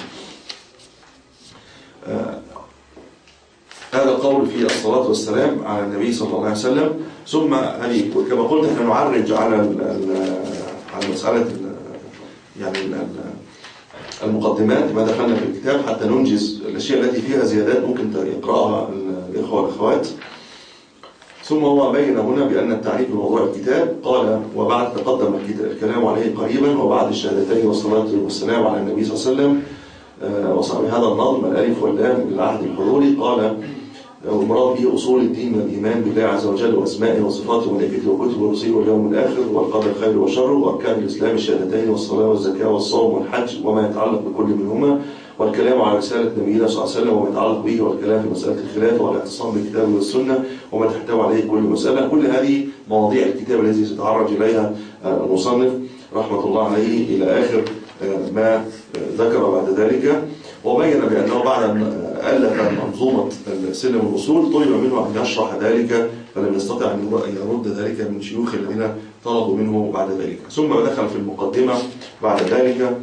آه هذا القول في الصلاة والسلام على النبي صلى الله عليه وسلم. ثم هذه كما قلت احنا نعرج على على مسألة يعني المقدمات ما دخلنا في الكتاب حتى ننجز الأشياء التي فيها زيادات ممكن يقرأها الإخوة والأخوات. ثم هو بين هنا بأن التعريف بموضوع الكتاب قال وبعد تقدم الكلام عليه قريبا وبعد الشهادتين والصلاة والسلام على النبي صلى الله عليه وسلم وصار هذا النظم الألف واللام للعهد الحضوري. قال والمراد به أصول الدين والإيمان بالله عز وجل وأسمائه وصفاته وملائكته وكتبه ورسله واليوم الآخر والقدر الخير والشر وأركان الإسلام الشهادتين والصلاة والزكاة والصوم والحج وما يتعلق بكل منهما، والكلام على رسالة نبينا صلى الله عليه وسلم وما يتعلق به، والكلام في مسألة الخلافة والاعتصام بالكتاب والسنة وما تحتوي عليه كل مسألة. كل هذه مواضيع الكتاب التي سيتعرج إليها المصنف رحمة الله عليه إلى آخر ما ذكر بعد ذلك. وبين بأنه بعد أن ألف منظومة سلم الأصول طلب منه أن يشرح ذلك فلم يستطع أن يرد ذلك من شيوخ الذين طلبوا منه بعد ذلك. ثم دخل في المقدمة بعد ذلك،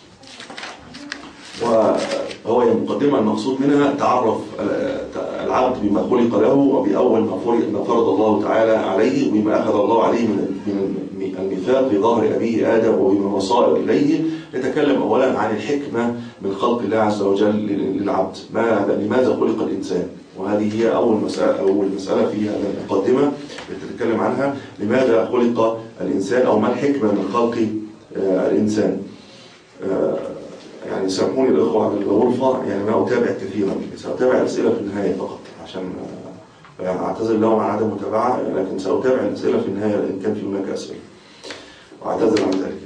وهو المقدمة المقصود منها تعرف العبد بما خلق له وبأول ما فرض الله تعالى عليه وبما أخذ الله عليه من الميثاق في ظهر أبيه آدم وبما وصى إليه. يتكلم أولا عن الحكمة من خلق الله عز وجل للعبد، ما لماذا خلق الإنسان، وهذه هي أول مسألة أول مسألة في هذه المقدمة يتكلم عنها، لماذا خلق الإنسان أو ما الحكمة من خلق الإنسان. يعني سامحوني الأخوة عن الغرفة، يعني ما أتابع كثيرا، سأتابع الأسئلة في النهاية فقط عشان يعني أعتذر لهم عن عدم متابعة، لكن سأتابع الأسئلة في النهاية إن كان في هناك أسئلة، وأعتذر عن ذلك.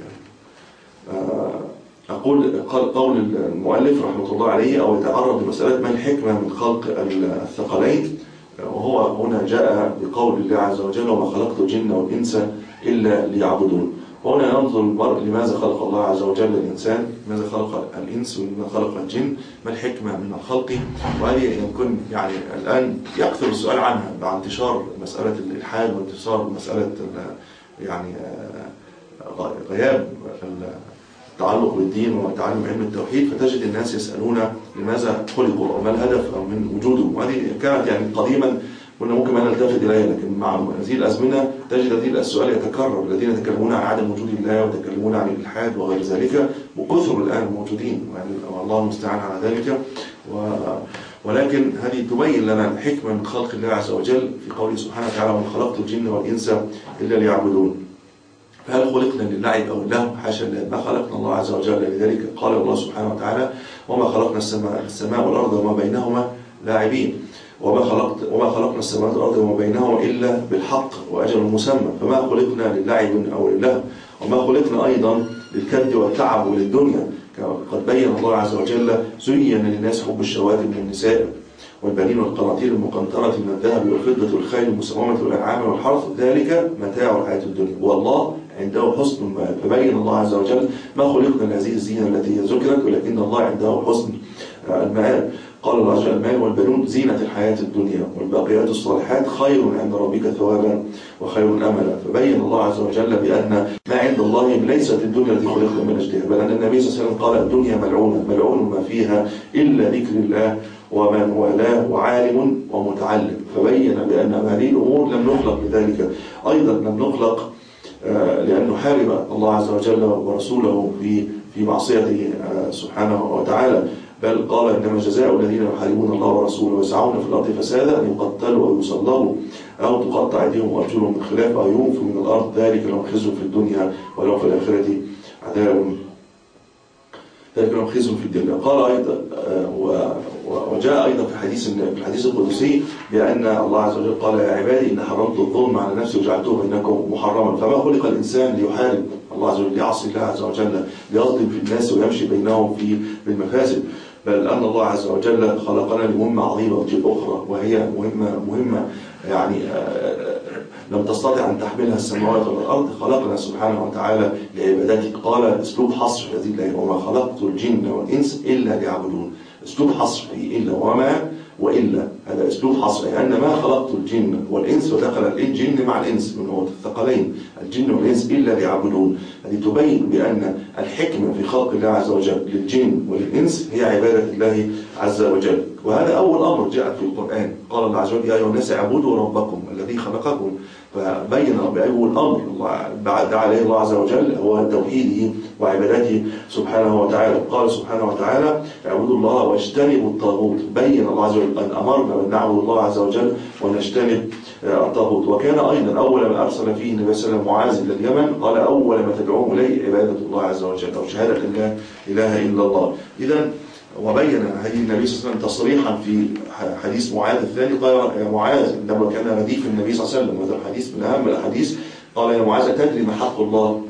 أقول قال قول المؤلف رحمة الله عليه أو يتعرض لمسألة ما الحكمة من خلق الثقلين، وهو هنا جاء بقول الله عز وجل وما خلقت الجن والإنس إلا ليعبدون. وهنا ننظر المرء لماذا خلق الله عز وجل الإنسان، لماذا خلق الإنس ولماذا خلق الجن، ما الحكمة من الخلق. وهذه يمكن يعني الآن يكثر السؤال عنها مع انتشار مسألة الإلحاد وانتشار مسألة يعني غياب التعلق بالدين وتعلم علم التوحيد، فتجد الناس يسألون لماذا خلقوا أو ما الهدف أو من وجودهم. وهذه كانت يعني قديما كنا ممكن ما نلتفت إليها، لكن مع هذه الأزمنة تجد هذه السؤال يتكرر، الذين يتكلمون عن عدم وجود الله ويتكلمون عن الإلحاد وغير ذلك وكثر الآن موجودين، يعني الله المستعان على ذلك. و ولكن هذه تبين لنا الحكمة من خلق الله عز وجل في قوله سبحانه وتعالى وما خلقت الجن والإنس إلا ليعبدون. فهل خلقنا للعب أو اللهو؟ حاشا لله، ما خلقنا الله عز وجل لذلك. قال الله سبحانه وتعالى وما خلقنا السماء, السماء والأرض وما بينهما لاعبين، وما خلقت وما خلقنا السماوات والأرض وما بينهما إلا بالحق وأجل مسمى، فما خلقنا للعب أو للهو، وما خلقنا أيضا للكد والتعب وللدنيا. قد بين الله عز وجل زين للناس حب الشهوات من النساء والبنين والقناطير المقنطرة من الذهب والفضة والخيل المسومة والأنعام والحرث، ذلك متاع الحياة الدنيا والله عنده حسن المآب. فبين الله عز وجل ما خلقنا لهذه الزينة التي ذكرت، ولكن الله عنده حسن المآب. قال الله عز وجل: المال والبنون زينة الحياة الدنيا والباقيات الصالحات خير عند ربك ثوابا وخير أملا. فبين الله عز وجل بأن ما عند الله ليست الدنيا التي خلقنا من أجلها، بل أن النبي صلى الله عليه وسلم قال: الدنيا ملعونة ملعون ما فيها إلا ذكر الله ومن والاه وعالم ومتعلم. فبين بأن هذه الأمور لم نخلق لذلك، أيضا لم نخلق لأن نحارب الله عز وجل ورسوله في في معصيته سبحانه وتعالى، بل قال: إنما جزاء الذين يحاربون الله ورسوله ويسعون في الأرض فسادا أن يقتلوا أو يصلبوا أو تقطع أيديهم وأرجلهم من خلاف أو ينفوا من الأرض، ذلك لهم خزي في الدنيا ولهم في الآخرة عذاب ذلك لهم خزي في الدنيا. قال أيضا وجاء أيضا في حديث في الحديث القدسي بأن الله عز وجل قال: يا عبادي إن حرمت الظلم على نفسي وجعلته بينكم محرما. فما خلق الإنسان ليحارب الله عز وجل، ليعصي الله عز وجل، ليظلم في الناس ويمشي بينهم في بالمفاسد، بل أن الله عز وجل خلقنا لمهمة عظيمة وجيب أخرى، وهي مهمة مهمة يعني لم تستطع أن تحملها السماوات والأرض. خلقنا سبحانه وتعالى لعبادته. قال اسلوب حصر في هذه الآية: وما خلقت الجن والإنس إلا ليعبدون. اسلوب حصر في إلا وما وإلا، هذا اسلوب حصر، لأن يعني ما خلقت الجن والإنس، ودخل الجن مع الإنس من هو الثقلين الجن والإنس إلا ليعبدون. هذه تبين بأن الحكمة في خلق الله عز وجل للجن وللإنس هي عبادة الله عز وجل، وهذا أول أمر جاء في القرآن. قال الله عز وجل: يا أيها الناس اعبدوا ربكم الذي خلقكم. فبين بأول أمر بعد عليه الله عز وجل هو توحيده وعبادته سبحانه وتعالى. قال سبحانه وتعالى: اعبدوا الله واجتنبوا الطاغوت. بين الله عز وجل أن أمرنا بأن نعبد الله عز وجل ونجتنب الطاغوت. وكان أيضا أول ما أرسل فيه النبي صلى الله عليه وسلم معاذ إلى اليمن قال: أول ما تدعوهم إليه عبادة الله عز وجل، أو شهادة لا إله إلا الله. إذن وبين هذه النبي صلى الله عليه وسلم تصريحا في حديث معاذ الثاني، قال: يا معاذ، عندما كان رديف النبي صلى الله عليه وسلم، وهذا الحديث من أهم الأحاديث، قال: يا معاذ، تدري ما حق الله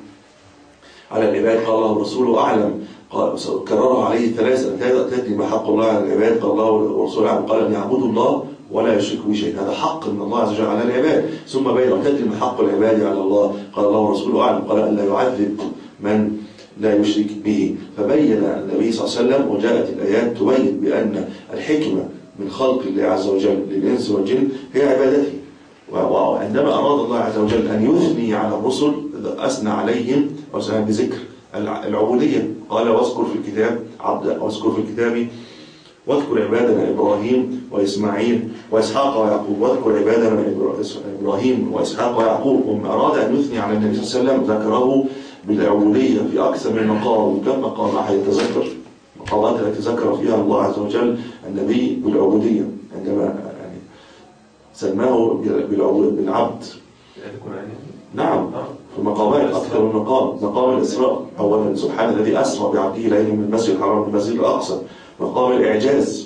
على العباد؟ قال الله ورسوله أعلم. قال كررها عليه ثلاثة: تدري ما حق الله على العباد؟ قال الله ورسوله أعلم. قال: أن يعبدوا الله ولا يشركوا به شيئا. هذا حق من الله عز وجل على العباد. ثم بين: تدري ما حق العباد على الله؟ قال الله ورسوله أعلم. قال: أن لا يعذب من لا يشرك به. فبين النبي صلى الله عليه وسلم، وجاءت الآيات تبين بأن الحكمة من خلق الله عز وجل للإنس والجن هي عبادته. وعندما أراد الله عز وجل أن يثني على الرسل أثنى عليهم بذكر العبودية. قال: واذكر في الكتاب عبد واذكر في الكتاب واذكر عبادنا إبراهيم وإسماعيل وإسحاق ويعقوب. واذكر عبادنا إبراهيم وإسحاق ويعقوب. ومن أراد أن يثني على النبي صلى الله عليه وسلم ذكره بالعبودية في أكثر من مقام. كم مقام أحد يتذكر مقامات التي ذكر فيها الله عز وجل النبي بالعبودية، عندما يعني سماه بالعبد. نعم، في مقامات أكثر من مقام. مقام الإسراء أولا: سبحان الذي أسرى بعبده ليلا من المسجد الحرام إلى المسجد الأقصى. مقام الإعجاز: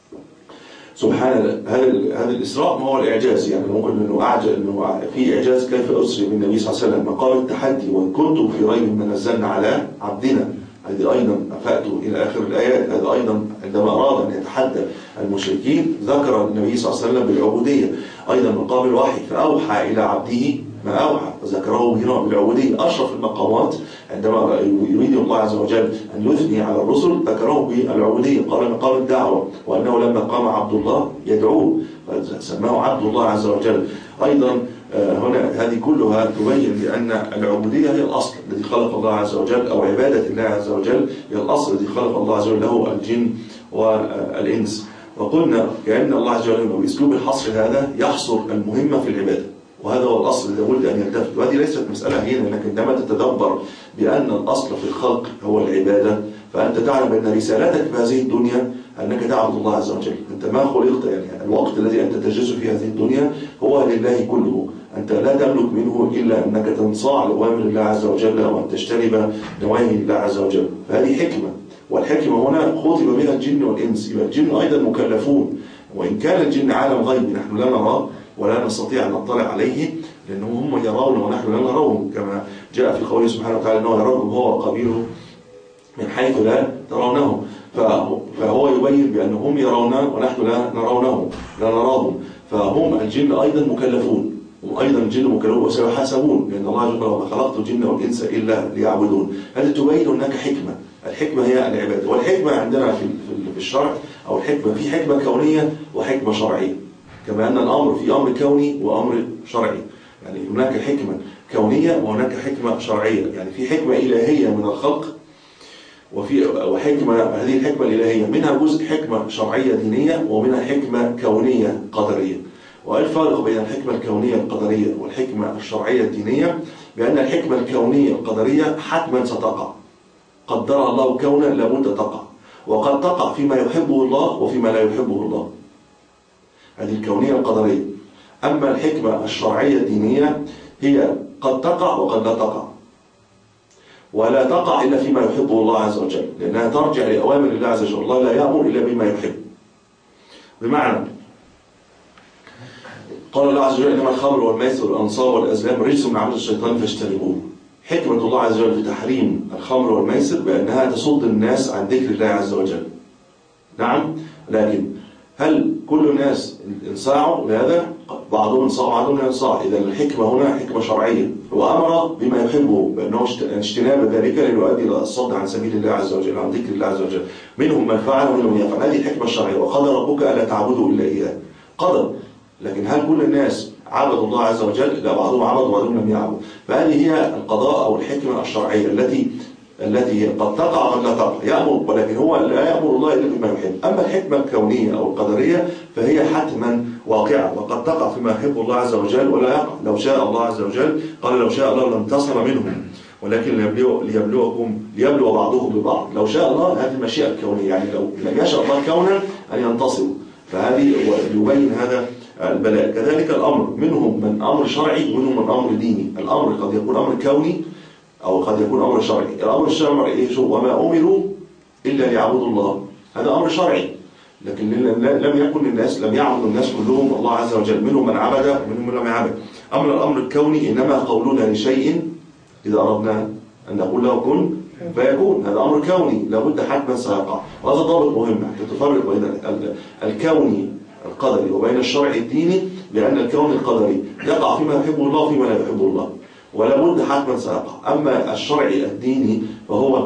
سبحان هذا هذا الإسراء ما هو الإعجاز، يعني ممكن إنه أعجز إنه في إعجاز كيف أسري بالنبي صلى الله عليه وسلم. مقام التحدي: وإن كنتم في ريب مما نزلنا على عبدنا. هذه أيضا أفأتوا إلى آخر الآيات. هذا أيضا عندما أراد أن يتحدى المشركين ذكر النبي صلى الله عليه وسلم بالعبودية. أيضا مقام الوحي: فأوحى إلى عبده ما أوحى، فذكره هنا بالعبودية. أشرف المقامات عندما يريد الله عز وجل أن يثني على الرسل ذكره بالعبودية. قال: مقام الدعوة: وأنه لما قام عبد الله يدعوه فسماه عبد الله عز وجل. أيضا هنا هذه كلها تبين بأن العبودية هي الأصل الذي خلق الله عز وجل، أو عبادة الله عز وجل هي الأصل الذي خلق الله عز وجل له الجن والإنس. وقلنا كأن الله عز وجل بأسلوب الحصر هذا يحصر المهمة في العبادة، وهذا هو الأصل الذي لابد أن يلتفت. وهذه ليست مسألة هينة، لكن عندما تتدبر بأن الأصل في الخلق هو العبادة، فأنت تعلم أن رسالتك في هذه الدنيا أنك تعبد الله عز وجل. أنت ما خلقت، يعني الوقت الذي أنت تجلس في هذه الدنيا هو لله كله. أنت لا تملك منه إلا أنك تنصاع لأوامر الله عز وجل وأن تجتنب نواهي الله عز وجل. فهذه حكمة، والحكمة هنا خاطب بها الجن والإنس. يبقى الجن أيضا مكلفون، وإن كان الجن عالم غيبي نحن لا نراه ولا نستطيع أن نطلع عليه، لأنهم هم يرون ونحن لا نراهم، كما جاء في قوله سبحانه وتعالى: أنه يراكم هو وقبيله من حيث لا ترونهم. فهو يبين بأنهم يرونه ونحن لا نرونهم لا نراهم. فهم الجن أيضا مكلفون، وأيضا الجن مكلفون وسيحاسبون، لأن الله جل وعلا: خلقت الجن والإنس إلا ليعبدون. هذه تبين هناك حكمة. الحكمة هي العبادة. والحكمة عندنا في الشرع أو الحكمة في حكمة كونية وحكمة شرعية، كما أن الأمر في أمر كوني وأمر شرعي. يعني هناك حكمة كونية وهناك حكمة شرعية، يعني في حكمة إلهية من الخلق وفي وحكمة، هذه الحكمة الإلهية منها جزء حكمة شرعية دينية ومنها حكمة كونية قدرية. والفارق بين الحكمة الكونية القدرية والحكمة الشرعية الدينية بأن الحكمة الكونية القدرية حتما ستقع، قدرها الله كونا لابد تقع، وقد تقع فيما يحبه الله وفيما لا يحبه الله، هذه الكونية القدرية. أما الحكمة الشرعية الدينية هي قد تقع وقد لا تقع، ولا تقع إلا فيما يحبه الله عز وجل، لأنها ترجع لأوامر الله عز وجل. الله لا يأمر إلا بما يحب. بمعنى قال الله عز وجل إنما الخمر والميسر والأنصاب والأزلام رجس من عمل الشيطان فاجتنبوه. حكمة الله عز وجل في تحريم الخمر والميسر بأنها تصد الناس عن ذكر الله عز وجل. نعم، لكن هل كل الناس انصاعوا لهذا؟ بعضهم انصاع وبعضهم لا ينصاع. إذا الحكمة هنا حكمة شرعية، وأمر بما يحبه بأنه اجتناب ذلك ليؤدي إلى الصد عن سبيل الله عز وجل، عن ذكر الله عز وجل. منهم من فعل ومنهم من يفعل، هذه الحكمة الشرعية. وقضى ربك ألا تعبدوا إلا إياه، قدر. لكن هل كل الناس عبدوا الله عز وجل؟ لا، بعضهم عبد وبعضهم لم يعبد. فهذه هي القضاء أو الحكمة الشرعية التي التي قد تقع وقد لا تقع، يأمر ولكن هو لا يأمر الله إلا بما يحب. أما الحكمة الكونية أو القدرية فهي حتما واقعة، وقد تقع فيما يحب الله عز وجل ولا يقع. لو شاء الله عز وجل، قال لو شاء الله لانتصر منهم ولكن ليبلوكم ليبلو بعضكم ببعض. لو شاء الله، هذه المشيئة الكونية، يعني لو لم يشاء الله كونا أن ينتصروا، فهذه يبين هذا البلاء. كذلك الأمر، منهم من أمر شرعي ومنهم من أمر ديني. الأمر قد يكون أمر كوني أو قد يكون أمر شرعي. الأمر الشرعي إيش هو؟ وما أمروا إلا ليعبدوا الله، هذا أمر شرعي. لكن لم يكن الناس لم يعبدوا الناس كلهم الله عز وجل، منهم من عبد ومنهم من لم يعبد. أما الأمر الكوني إنما قولنا لشيء إذا أردنا أن نقول له كن فيكون، هذا أمر كوني لابد حتما سيقع. وهذا ضابط مهم حتى تفرق بين الكوني القدري وبين الشرع الديني، لأن الكون القدري يقع فيما يحبه الله وفيما لا يحبه الله، ولا بد حتما سيقع. أما الشرعي الديني فهو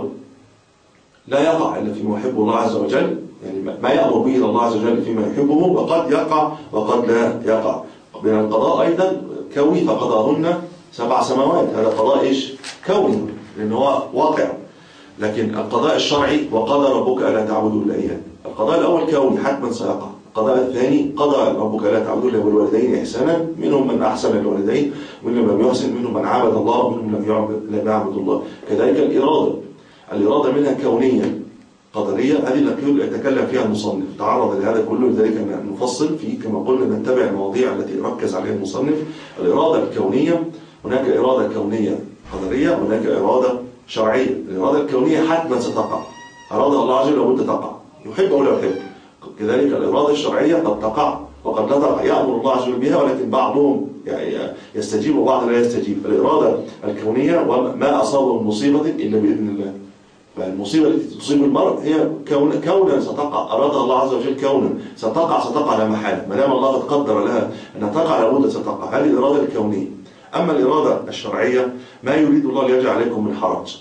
لا يقع إلا فيما يحبه الله عز وجل، يعني ما يأمر به الله عز وجل فيما يحبه، وقد يقع وقد لا يقع. من القضاء أيضا كوني، فقضاهن سبع سماوات، هذا قضاء إيش؟ كوني، لأنه هو واقع. لكن القضاء الشرعي وقضى ربك ألا تعبدوا إلا إياه، القضاء الأول كوني حتما سيقع. القضاء الثاني قضى ربك لا تعبدوا الا بالوالدين احسانا، منهم من احسن الوالدين ومنهم من لم يحسن، منهم من عبد الله ومنهم لم يعبد لم يعبد الله. كذلك الاراده، الاراده منها كونيه قدريه، هذه التي يتكلم فيها المصنف، تعرض لهذا كله، لذلك نفصل فيه كما قلنا، نتبع المواضيع التي ركز عليها المصنف. الاراده الكونيه، هناك اراده كونيه قدريه وهناك اراده شرعيه. الاراده الكونيه حتما ستقع، اراد الله عز وجل لابد تقع، يحب او لا يحب. كذلك الإرادة الشرعية قد تقع وقد لا تقع، يأمر الله عز وجل بها ولكن بعضهم يستجيب وبعض لا يستجيب. الإرادة الكونية وما أصاب من مصيبة إلا بإذن الله، فالمصيبة التي تصيب المرء هي كون كونا ستقع، أرادها الله عز وجل كونا ستقع ستقع لا محالة، ما دام الله قد قدر لها أن تقع لابد ستقع. هذه الإرادة الكونية. أما الإرادة الشرعية ما يريد الله ليجعل عليكم من حرج،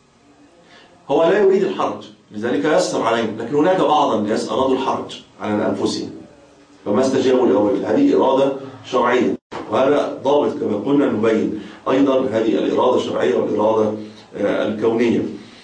هو لا يريد الحرج لذلك يسر عليهم، لكن هناك بعض الناس أرادوا الحرج على أنفسهم فما استجابوا لأوامر، هذه إرادة شرعية. وهذا ضابط كما قلنا نبين أيضا هذه الإرادة الشرعية والإرادة الكونية.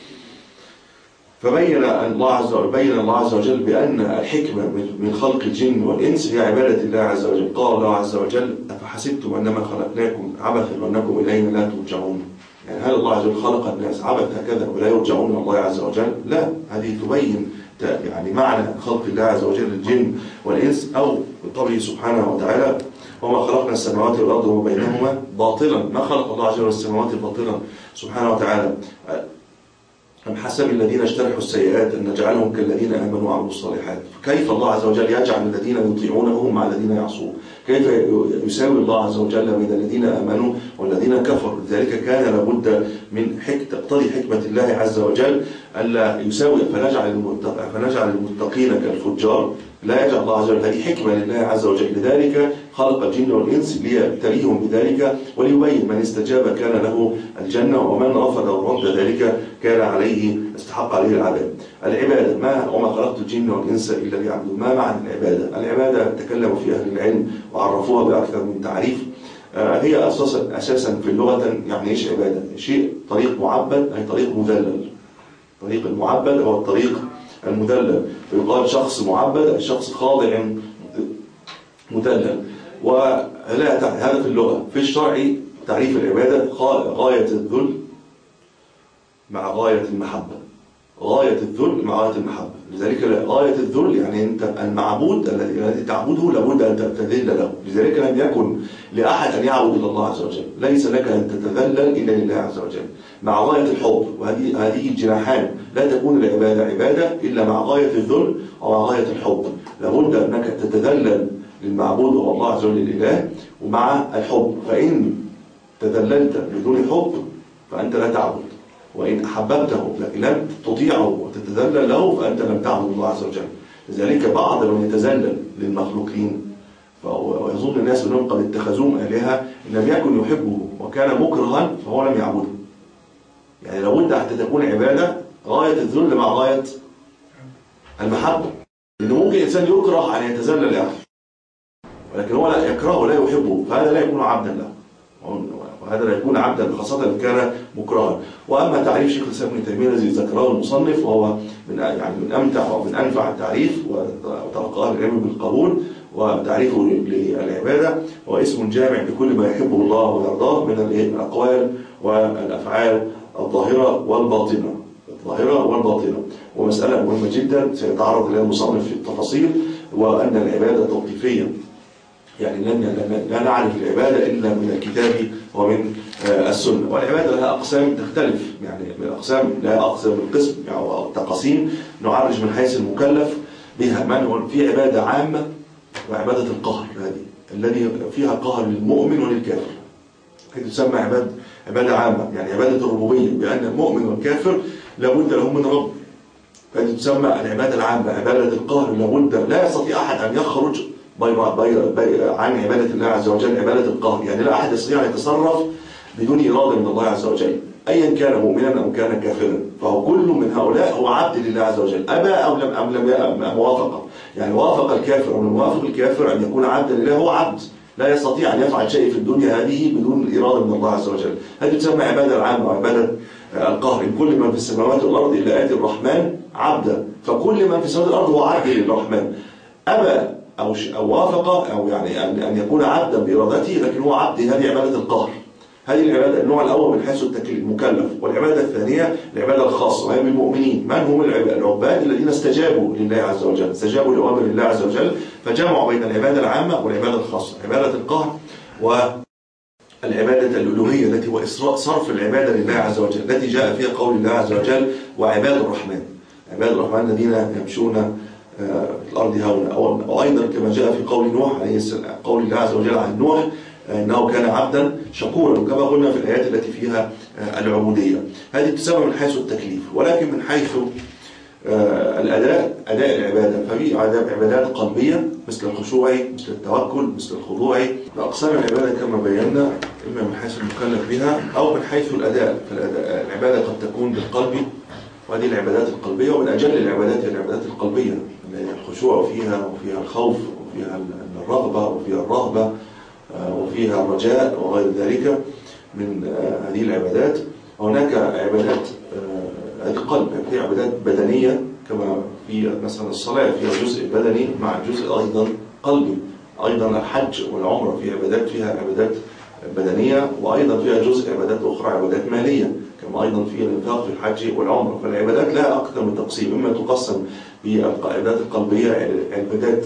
فبين الله عز وجل بين الله عز وجل بأن الحكمة من خلق الجن والإنس هي عبادة الله عز وجل. قال الله عز وجل أفحسبتم أنما خلقناكم عبثا وأنكم إلينا لا ترجعون. يعني هل الله عز وجل خلق الناس عبث هكذا ولا يرجعون إلى الله عز وجل؟ لا، هذه تبين يعني معنى خلق الله عز وجل الجن والإنس، أو قوله سبحانه وتعالى وما خلقنا السماوات والأرض وما بينهما باطلا، ما خلق الله عز وجل السماوات باطلا سبحانه وتعالى. أم حسب الذين اجترحوا السيئات أن نجعلهم كالذين آمنوا وعملوا الصالحات. كيف الله عز وجل يجعل الذين يطيعونه مع الذين يعصون؟ كيف يساوي الله عز وجل بين الذين آمنوا والذين كفروا؟ لذلك كان لابد من حك... تقتضي حكمة الله عز وجل ألا يساوي فنجعل المتق... فنجعل المتقين كالفجار، لا يجعل الله عز وجل. هذه حكمة لله عز وجل، لذلك خلق الجن والإنس ليبتليهم بذلك وليبين من استجاب كان له الجنة ومن رفض ورد ذلك كان عليه استحق عليه العذاب. العبادة، ما وما خلقت الجن والإنس إلا ليعبدون. ما معنى العبادة؟ العبادة تكلموا فيها أهل العلم وعرفوها بأكثر من تعريف. هي أساسا أساسا في اللغة يعني إيش عبادة؟ شيء طريق معبد أي طريق مذلل. طريق المعبد هو الطريق المذلل، فيقال شخص معبد أي شخص خاضع مذلل. ولا هذا في اللغة. في الشرع تعريف العبادة غاية الذل مع غاية المحبة. غاية الذل مع غاية المحبة. لذلك غاية الذل يعني أنت المعبود الذي تعبده لابد أن تذل له. لذلك لم يكن لأحد أن يعبد إلا الله عز وجل. ليس لك أن تتذلل إلا لله عز وجل. مع غاية الحب، وهذه هذه الجناحان. لا تكون العبادة عبادة إلا مع غاية الذل ومع غاية الحب. لابد أنك تتذلل للمعبود وهو الله عز وجل الإله ومع الحب. فإن تذللت بدون حب فأنت لا تعبد، وإن أحببته لكن لم تطيعه وتتذلل له فأنت لم تعبد الله عز وجل. لذلك بعض من يتذلل للمخلوقين ويظن الناس أنهم قد اتخذوهم آلهة إن لم يكن يحبه وكان مكرها فهو لم يعبده. يعني لابد حتى تكون عبادة غاية الذل مع غاية المحبة. لأنه ممكن إنسان يكره أن يتذلل له ولكن هو لا يكرهه ولا يحبه، فهذا لا يكون عبدا له، وهذا لا يكون عبدا خاصة إن كان مكرها. وأما تعريف شيخ الإسلام ابن تيمية الذي ذكره المصنف وهو من يعني من أمتع ومن أنفع التعريف وتلقاه العلم بالقبول، وتعريفه للعبادة هو اسم جامع لكل ما يحبه الله ويرضاه من الأقوال والأفعال الظاهرة والباطنة. الظاهرة والباطنة. ومسألة مهمة جدا سيتعرض إليها المصنف في التفاصيل، وأن العبادة توقيفية. يعني لا نعرف العبادة إلا من الكتاب ومن السنة. والعبادة لها أقسام تختلف، يعني من الأقسام لها أقسام القسم أو تقاسيم نعرج من حيث المكلف بها. من هو في عبادة عامة وعبادة القهر، هذه الذي فيها قهر للمؤمن وللكافر، هذه تسمى عبادة عبادة عامة، يعني عبادة الربوبية، بأن المؤمن والكافر لابد لهم من رب. هذه تسمى العبادة العامة. عبادة القهر لابد لا يستطيع أحد أن يخرج عن عبادة الله عز وجل. عبادة القهر يعني لا أحد يستطيع أن يتصرف بدون إرادة من الله عز وجل، أيا كان مؤمنا أو كان كافرا، فهو كل من هؤلاء هو عبد لله عز وجل، أبى أو لم أم لم أم وافق. يعني وافق الكافر أو لم يوافق الكافر أن يكون عبدا لله، هو عبد لا يستطيع أن يفعل شيء في الدنيا هذه بدون الإرادة من الله عز وجل. هذه تسمى عبادة العامة وعبادة القهر. إن كل من في السماوات والأرض إلا آتي الرحمن عبدا، فكل من في السماوات والأرض هو عبد للرحمن. أبى أو أو وافق أو يعني أن يكون عبدا بإرادته لكن هو عبد، هذه عبادة القهر. هذه العبادة النوع الأول من حيث التكليف المكلف. والعبادة الثانية العبادة الخاصة وهي بالمؤمنين. من هم العباد؟ الذين استجابوا لله عز وجل، استجابوا لأوامر الله عز وجل، فجمعوا بين العبادة العامة والعبادة الخاصة. عبادة القهر والعبادة الألوهية التي هو صرف العبادة لله عز وجل، التي جاء فيها قول الله عز وجل وعباد الرحمن. عباد الرحمن الذين يمشون في الأرض هونا. وأيضا كما جاء في قول نوح عليه السلام، قول الله عز وجل عن نوح أنه كان عبدا شكورا، وكما قلنا في الآيات التي فيها العبودية. هذه تسمى من حيث التكليف. ولكن من حيث الأداء، أداء العبادة، ففي عبادات قلبية مثل الخشوع، مثل التوكل، مثل الخضوع. أقسام العبادة كما بينا إما من حيث المكلف بها أو من حيث الأداء. فالعبادة قد تكون بالقلب، وهذه العبادات القلبية، ومن أجل العبادات هي العبادات القلبية، الخشوع فيها وفيها الخوف وفيها الرغبة وفيها الرهبة وفيها الرجاء وغير ذلك من هذه العبادات. هناك عبادات هذه قلب، في عبادات بدنية كما في مثلا الصلاة فيها جزء بدني مع جزء أيضا قلبي. أيضا الحج والعمرة فيها عبادات فيها عبادات بدنية، وأيضا فيها جزء عبادات أخرى عبادات مالية، كما أيضا في الإنفاق في الحج والعمرة. فالعبادات لها أكثر من تقسيم، إما تقسم بالعبادات القلبية، عبادات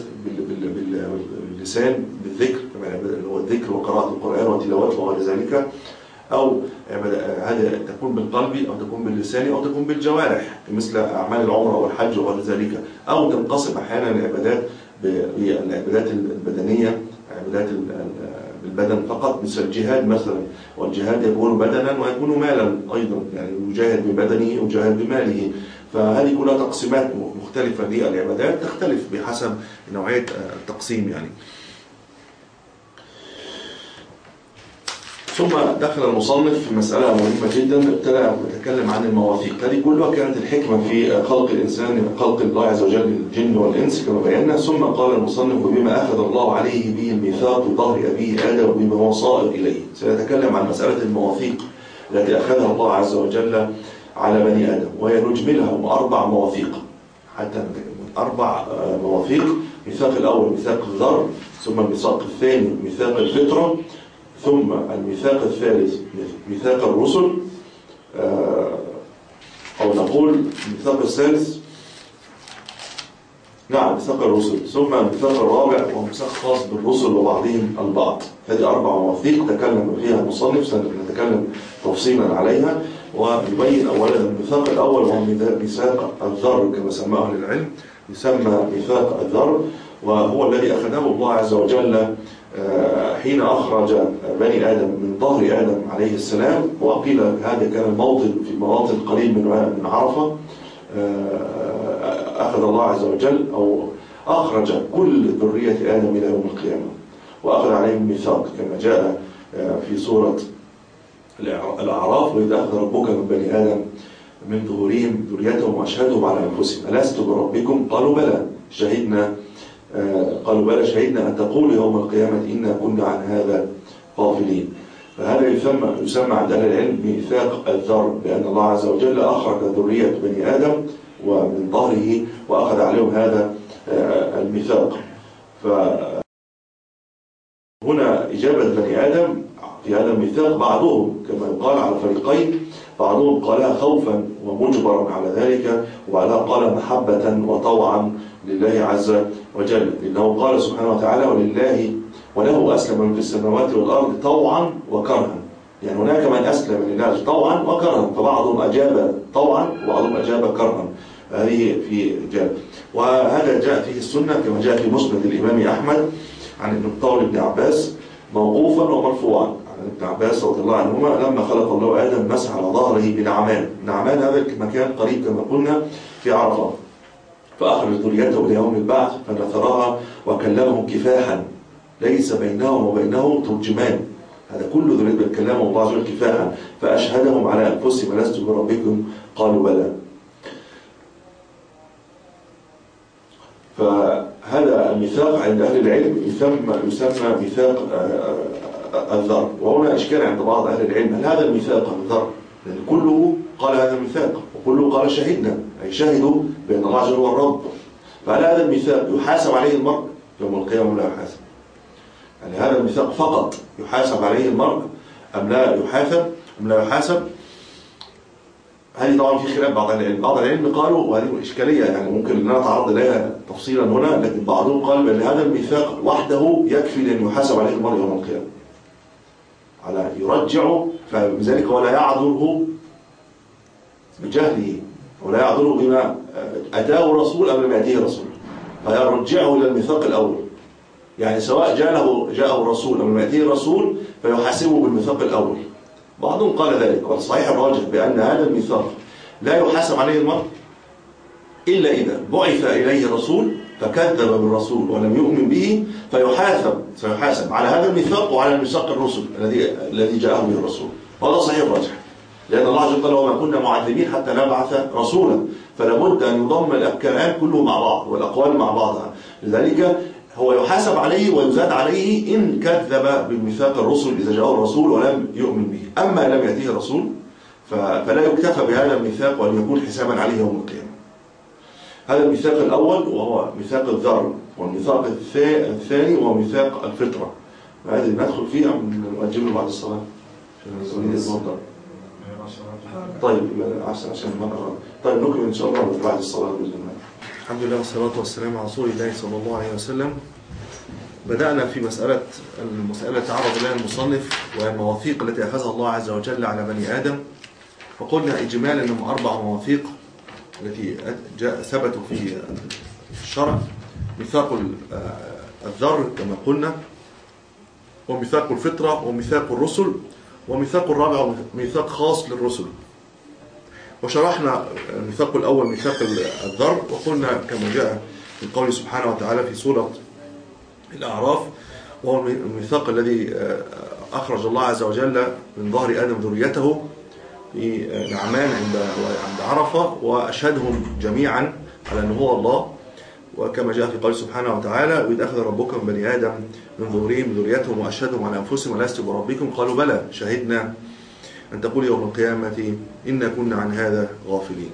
باللسان بالذكر كما هو الذكر وقراءة القرآن وتلاوته وغير ذلك، أو هذا تكون بالقلب أو تكون باللسان أو تكون بالجوارح مثل أعمال العمرة والحج وغير ذلك. أو تنقسم أحيانا العبادات بالعبادات البدنية، عبادات بالبدن فقط مثل الجهاد مثلا، والجهاد يكون بدنا ويكون مالا أيضا، يعني يجاهد ببدنه ويجاهد بماله. فهذه كلها تقسيمات مختلفة للعبادات تختلف بحسب نوعية التقسيم يعني. ثم دخل المصنف في مسألة مهمة جدا، ابتدأ يتكلم عن المواثيق. هذه كلها كانت الحكمة في خلق الإنسان، خلق الله عز وجل الجن والإنس كما بينا. ثم قال المصنف: وبما أخذ الله عليه به الميثاق بظهر أبيه آدم وبما هو صائر إليه. سنتكلم عن مسألة المواثيق التي أخذها الله عز وجل على بني آدم، وهي نجملها أربع مواثيق، حتى أربع مواثيق. الميثاق الأول ميثاق الذر، ثم الميثاق الثاني ميثاق الفطرة، ثم الميثاق الثالث ميثاق الرسل، أو نقول الميثاق الثالث نعم ميثاق الرسل، ثم الميثاق الرابع وهو ميثاق خاص بالرسل وبعضهم البعض. هذه أربع مواثيق تكلم فيها المصنف، سنتكلم تفصيلا عليها. ويبين أولا الميثاق الأول وهو ميثاق الذر كما سماه أهل العلم، يسمى ميثاق الذر، وهو الذي أخذه الله عز وجل حين أخرج بني آدم من ظهر آدم عليه السلام. وقيل هذا كان الموطن في مواطن قريب من عرفة. أخذ الله عز وجل أو أخرج كل ذرية آدم إلى يوم القيامة، وأخذ عليهم ميثاق كما جاء في سورة الأعراف: وإذ أخذ ربك من بني آدم من ظهورهم ذريتهم وأشهدهم على أنفسهم ألست بربكم قالوا بلى شهدنا قالوا بلى شهدنا أن تقولوا يوم القيامة إنا كنا عن هذا غافلين. فهذا يسمى يسمى عند أهل العلم ميثاق الذر، بأن الله عز وجل أخرج ذرية بني آدم ومن ظهره وأخذ عليهم هذا الميثاق. فهنا إجابة بني آدم في هذا الميثاق بعضهم كما يقال على فريقين، بعضهم قالها خوفا ومجبرا على ذلك، وبعدها قال محبة وطوعا لله عز وجل، لأنه قال سبحانه وتعالى: ولله وله أسلم من في السماوات والأرض طوعا وكرها. يعني هناك من أسلم لله طوعا وكرها، فبعضهم أجاب طوعا وبعضهم أجاب كرها. هذه في جاب، وهذا جاء فيه السنة كما جاء في مسند الإمام أحمد عن ابن قول ابن عباس موقوفا ومرفوعا عن ابن عباس رضي الله عنهما: لما خلق الله آدم مسح على ظهره بنعمان. نعمان هذا المكان قريب كما قلنا في عرفة، فأخرج ذريته إلى يوم البعث فنثرها وكلمهم كفاحا ليس بينهم وبينه ترجمان. هذا كل ذرية كلمه الله عز وجل كفاحا، فأشهدهم على أنفسهم ألست بربكم قالوا بلى. فهذا الميثاق عند أهل العلم يسمى يسمى ميثاق الذر. وهنا إشكال عند بعض أهل العلم: هل هذا الميثاق الذر؟ لأن كله قال هذا الميثاق وكله قال شهدنا، أي شهدوا بأن الله عز وجل هو الرب. فهل هذا الميثاق يحاسب عليه المرء يوم القيامة ولا يحاسب؟ يعني هذا الميثاق فقط يحاسب عليه المرء أم لا يحاسب أم لا يحاسب؟ هذه طبعا في خلاف بعض العلم. بعض العلم قالوا، وهذه إشكالية يعني ممكن أن نتعرض إليها تفصيلا هنا، لكن بعضهم قال بأن هذا الميثاق وحده يكفي لأن يحاسب عليه المرء يوم القيامة، على يرجعه، فبذلك ولا يعذره بجهله ولا يعذره بما أتاه الرسول أو لم يأتيه الرسول، فيرجعه إلى الميثاق الأول. يعني سواء جاءه جاءه الرسول أو لم يأتيه الرسول فيحاسبه بالميثاق الأول. بعضهم قال ذلك، والصحيح الراجح بأن هذا الميثاق لا يحاسب عليه المرء إلا إذا بعث إليه الرسول فكذب بالرسول ولم يؤمن به، فيحاسب سيحاسب على هذا الميثاق وعلى الميثاق الرسل الذي الذي جاءه به الرسول. وهذا صحيح الراجح، لأن الله عز وجل وما كنا معذبين حتى نبعث رسولا، فلا بد أن يضم الكلام كله مع بعض والأقوال مع بعضها. لذلك هو يحاسب عليه ويزاد عليه إن كذب بالميثاق الرسل إذا جاءه الرسول ولم يؤمن به. أما لم يأتيه الرسول فلا يكتفى بهذا الميثاق وأن يكون حسابا عليه يوم القيامة. هذا الميثاق الأول وهو ميثاق الذر، والميثاق الثاني وهو ميثاق الفطرة. وهذا ندخل فيه أم نؤجله بعد الصلاة عشان نتوضأ؟ طيب عشان عشان نقرأ. طيب نكمل إن شاء الله بعد الصلاة بإذن الله. الحمد لله والصلاة والسلام على رسول الله صلى الله عليه وسلم. بدأنا في مسألة المسألة تعرض إليها المصنف وهي المواثيق التي أخذها الله عز وجل على بني آدم، وقلنا إجمالا أنهم أربع مواثيق التي جاء ثبتوا في الشرع: ميثاق الذر كما قلنا، وميثاق الفطرة، وميثاق الرسل، وميثاق الرابع ميثاق خاص للرسل. وشرحنا الميثاق الأول ميثاق الذر، وقلنا كما جاء في قوله سبحانه وتعالى في سورة الأعراف: وهو الميثاق الذي أخرج الله عز وجل من ظهر آدم ذريته في نعمان عند عند عرفة، وأشهدهم جميعا على أنه هو الله. وكما جاء في قوله سبحانه وتعالى: وإذ أخذ ربكم بني آدم من ظهورهم ذريتهم وأشهدهم على أنفسهم ألست بربكم قالوا بلى شهدنا أن تقول يوم القيامة إنا كنا عن هذا غافلين.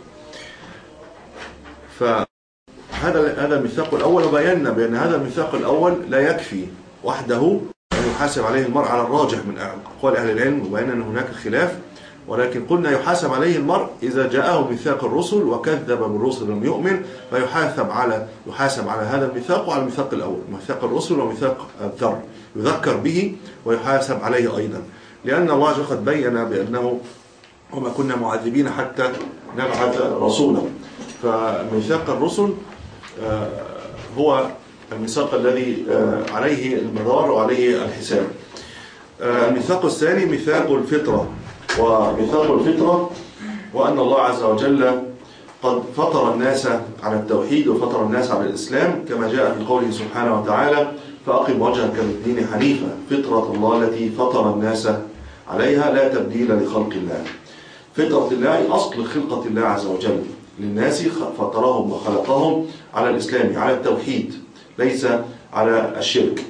فهذا هذا الميثاق الأول، وبينا بأن هذا الميثاق الأول لا يكفي وحده أن يحاسب عليه المرء على الراجح من أقوال أهل العلم، وبينا أن هناك خلاف، ولكن قلنا يحاسب عليه المرء إذا جاءه ميثاق الرسل وكذب بالرسل لم يؤمن، فيحاسب على يحاسب على هذا الميثاق وعلى الميثاق الأول، ميثاق الرسل وميثاق الذر، يذكر به ويحاسب عليه أيضا، لأن الله قد بين بأنه وما كنا معذبين حتى نبعث رسولا. فميثاق الرسل هو الميثاق الذي عليه المدار وعليه الحساب. الميثاق الثاني ميثاق الفطرة، وميثاق الفطرة وأن الله عز وجل قد فطر الناس على التوحيد وفطر الناس على الإسلام، كما جاء في قوله سبحانه وتعالى: فأقم وجهك للدين حنيفا فطرة الله التي فطر الناس عليها لا تبديل لخلق الله. فطرة الله أصل خلقة الله عز وجل للناس، فطرهم وخلقهم على الإسلام، على التوحيد، ليس على الشرك،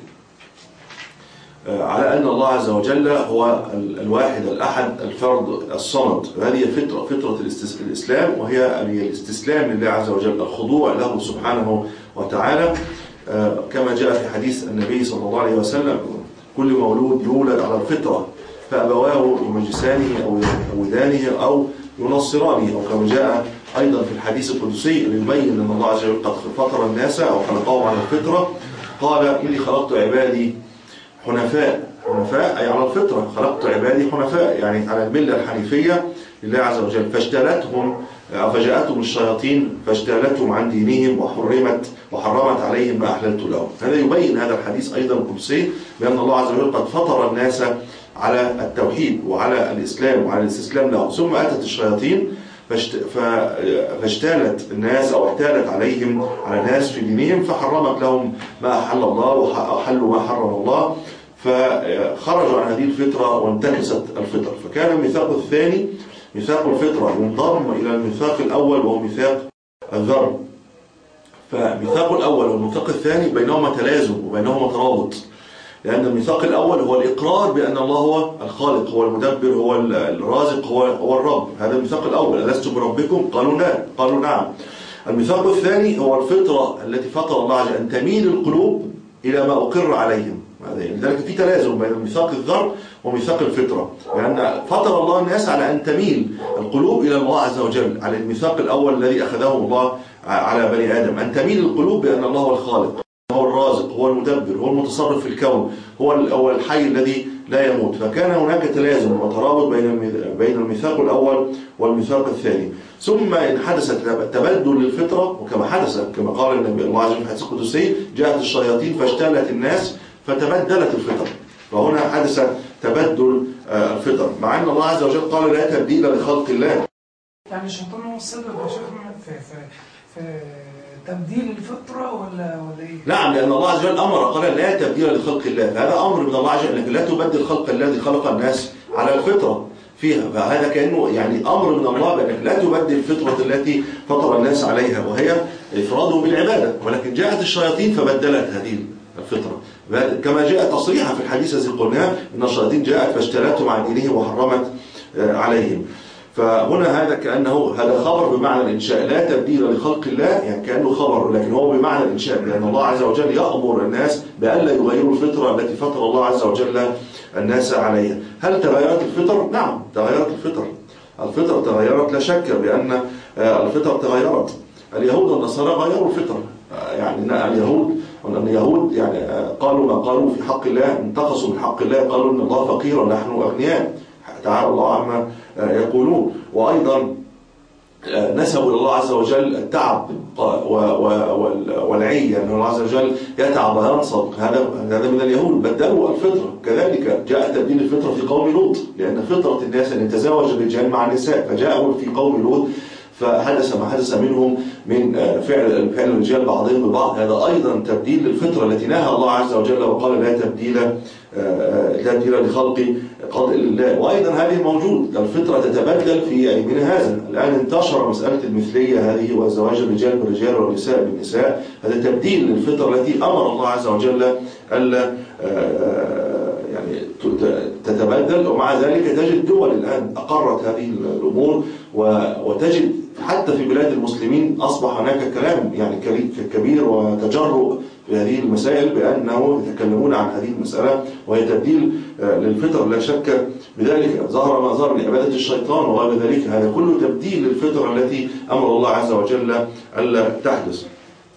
على أن الله عز وجل هو الواحد الأحد الفرد الصمد. هذه فطرة فطرة الإسلام، وهي الاستسلام لله عز وجل، الخضوع له سبحانه وتعالى، كما جاء في حديث النبي صلى الله عليه وسلم: كل مولود يولد على الفطرة فأبواه يمجسانه أو يهودانه أو ينصرانه، أو كما جاء أيضا في الحديث القدسي اللي يبين أن الله عز وجل قد فطر الناس أو خلقهم على الفطرة. قال: إني خلقت عبادي حنفاء، حنفاء أي على الفطرة، خلقت عبادي حنفاء يعني على الملة الحنيفية لله عز وجل، فاجتالتهم فجاءتهم الشياطين فاجتالتهم عن دينهم وحرمت وحرمت عليهم ما أحللت لهم. هذا يبين هذا الحديث أيضا القدسي بأن الله عز وجل قد فطر الناس على التوحيد وعلى الإسلام وعلى الاستسلام له، ثم أتت الشياطين فاجتالت الناس أو احتالت عليهم على الناس في دينهم، فحرمت لهم ما أحل الله وأحلوا ما حرم الله، فخرجوا عن هذه الفطرة وانتكست الفطرة. فكان الميثاق الثاني ميثاق الفطرة ينضم إلى الميثاق الأول وهو ميثاق الذر. فميثاق الأول والميثاق الثاني بينهما تلازم وبينهما ترابط، لأن الميثاق الأول هو الإقرار بأن الله هو الخالق، هو المدبر، هو الرازق، هو هو الرب. هذا الميثاق الأول: ألست بربكم؟ قالوا لا، قالوا نعم. الميثاق الثاني هو الفطرة التي فطر الله عز وجل أن تميل القلوب إلى ما أقر عليهم. لذلك في تلازم بين ميثاق الذر وميثاق الفطرة، لأن فطر الله الناس على أن تميل القلوب إلى الله عز وجل، على الميثاق الأول الذي أخذه الله على بني آدم، أن تميل القلوب بأن الله هو الخالق، هو الرازق، هو المدبر، هو المتصرف في الكون، هو الحي الذي لا يموت. فكان هناك تلازم وترابط بين بين الميثاق الأول والميثاق الثاني. ثم إن حدث تبدل للفطرة، وكما حدث كما قال النبي الله عز وجل في الحديث القدسي: جاءت الشياطين فاجتالت الناس فتبدلت الفطر. فهنا حدث تبدل الفطر، مع أن الله عز وجل قال: لا تبديل لخلق الله. يعني الشيطان هو السبب يا شيخنا في في في تبديل الفطرة ولا ولا ايه؟ نعم، لأن الله عز وجل أمر قال: لا تبديل لخلق الله، فهذا أمر من الله عز وجل أنك لا تبدل خلق الذي خلق الناس على الفطرة فيها، فهذا كأنه يعني أمر من الله بأنك لا تبدل الفطرة التي فطر الناس عليها، وهي إفراده بالعبادة. ولكن جاءت الشياطين فبدلت هذه الفطرة، كما جاء تصريحا في الحديث الذي قلناه ان الشياطين جاءت فاجتالتهم عن دينهم وحرمت عليهم. فهنا هذا كأنه هذا خبر بمعنى الإنشاء، لا تبديل لخلق الله، يعني كأنه خبر، لكن هو بمعنى الإنشاء، لأن الله عز وجل يأمر الناس بأن لا يغيروا الفطرة التي فطر الله عز وجل الناس عليها. هل تغيرت الفطر؟ نعم، تغيرت الفطر. الفطر تغيرت لا شك بأن الفطر تغيرت. اليهود والنصارى غيروا الفطر، يعني اليهود وأن اليهود يعني قالوا ما قالوا في حق الله، انتقصوا من حق الله، قالوا إن الله فقير ونحن أغنياء، تعالى الله عما يقولون. وأيضا نسبوا إلى الله عز وجل التعب والعي، أن الله عز وجل يتعب وينصب، هذا هذا من اليهود، بدلوا الفطرة. كذلك جاء تبديل الفطرة في قوم لوط، لأن فطرة الناس أن يتزوج الرجال مع النساء، فجاءوا في قوم لوط فحدث ما حدث منهم من فعل فعل الرجال بعضهم ببعض، هذا أيضا تبديل للفطرة التي نهى الله عز وجل وقال لا تبديل لا تبديل لخلق قضاء الله. وأيضا هذه موجود، الفطرة تتبدل في أيامنا هذا. الآن انتشر مسألة المثلية هذه وزواج الرجال بالرجال والنساء بالنساء، هذا تبديل للفطرة التي أمر الله عز وجل ألا يعني تتبدل. ومع ذلك تجد دول الآن أقرت هذه الأمور، وتجد حتى في بلاد المسلمين أصبح هناك كلام يعني كبير وتجرؤ في هذه المسائل بأنه يتكلمون عن هذه المسألة، وهي تبديل للفطر لا شك بذلك. ظهر ما ظهر من عبادة الشيطان وغير ذلك، هذا كله تبديل للفطر التي أمر الله عز وجل ألا تحدث.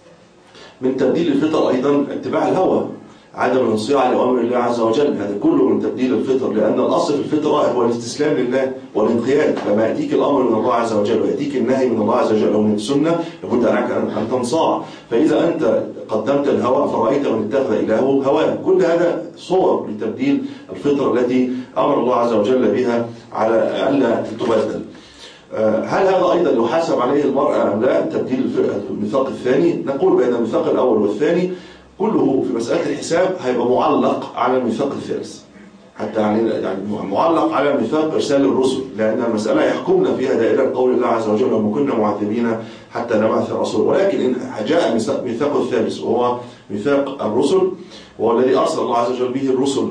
من تبديل الفطر أيضا اتباع الهوى، عدم الانصياع لأمر الله عز وجل، هذا كله من تبديل الفطر، لأن الأصل في الفطرة هو الاستسلام لله والانقياد. فما يأتيك الأمر من الله عز وجل ويأتيك النهي من الله عز وجل أو من السنة لابد أن تنصاع. فإذا أنت قدمت الهوى فرأيت من اتخذ إلهه هواه، كل هذا صور لتبديل الفطرة التي أمر الله عز وجل بها على ألا تبدل. هل هذا أيضا يحاسب عليه المرأة أم لا؟ تبديل الميثاق الثاني، نقول بين الميثاق الأول والثاني كله في مسألة الحساب هيبقى معلق على الميثاق الثالث، حتى يعني يعني معلق على ميثاق إرسال الرسل، لأن المسألة يحكمنا فيها دائرة قول الله عز وجل وما كنا معذبين حتى نبعث رسول. ولكن إن جاء ميثاق الثالث وهو ميثاق الرسل، وهو الذي أرسل الله عز وجل به الرسل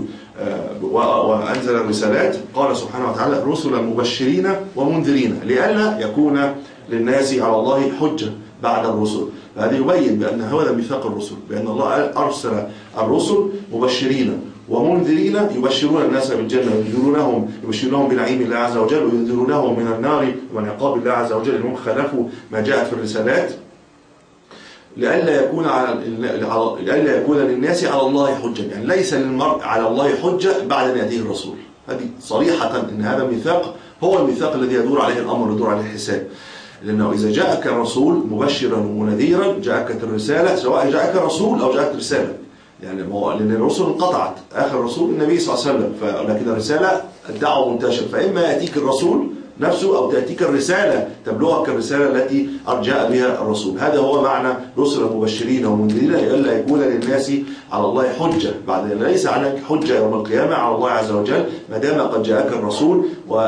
وأنزل الرسالات، قال سبحانه وتعالى رسلا مبشرين ومنذرين لئلا يكون للناس على الله حجة بعد الرسل. فهذا يبين بأن هذا ميثاق الرسل، بأن الله أرسل الرسل مبشرين ومنذرين، يبشرون الناس بالجنة وينذرونهم يبشرونهم بنعيم الله عز وجل وينذرونهم من النار ومن عقاب الله عز وجل إنهم خالفوا ما جاءت في الرسالات، لئلا يكون على لئلا يكون للناس على الله حجة، يعني ليس للمرء على الله حجة بعد أن يأتيه الرسول. هذه صريحة أن هذا الميثاق هو الميثاق الذي يدور عليه الأمر ويدور عليه الحساب، لأنه إذا جاءك رسول مبشرا ونذيرا جاءك الرسالة، سواء جاءك رسول أو جاءك رسالة، يعني لأن الرسل انقطعت، آخر رسول النبي صلى الله عليه وسلم، لكن الرسالة الدعوة منتشر، فإما يأتيك الرسول نفسه أو تأتيك الرسالة تبلغك الرسالة التي جاء بها الرسول. هذا هو معنى رسل مبشرين ومنذرين لئلا يكون للناس على الله حجة بعد، ليس عليك حجة يوم القيامة على الله عز وجل ما دام قد جاءك الرسول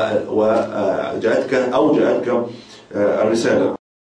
وجاءتك أو جاءتك الرسالة.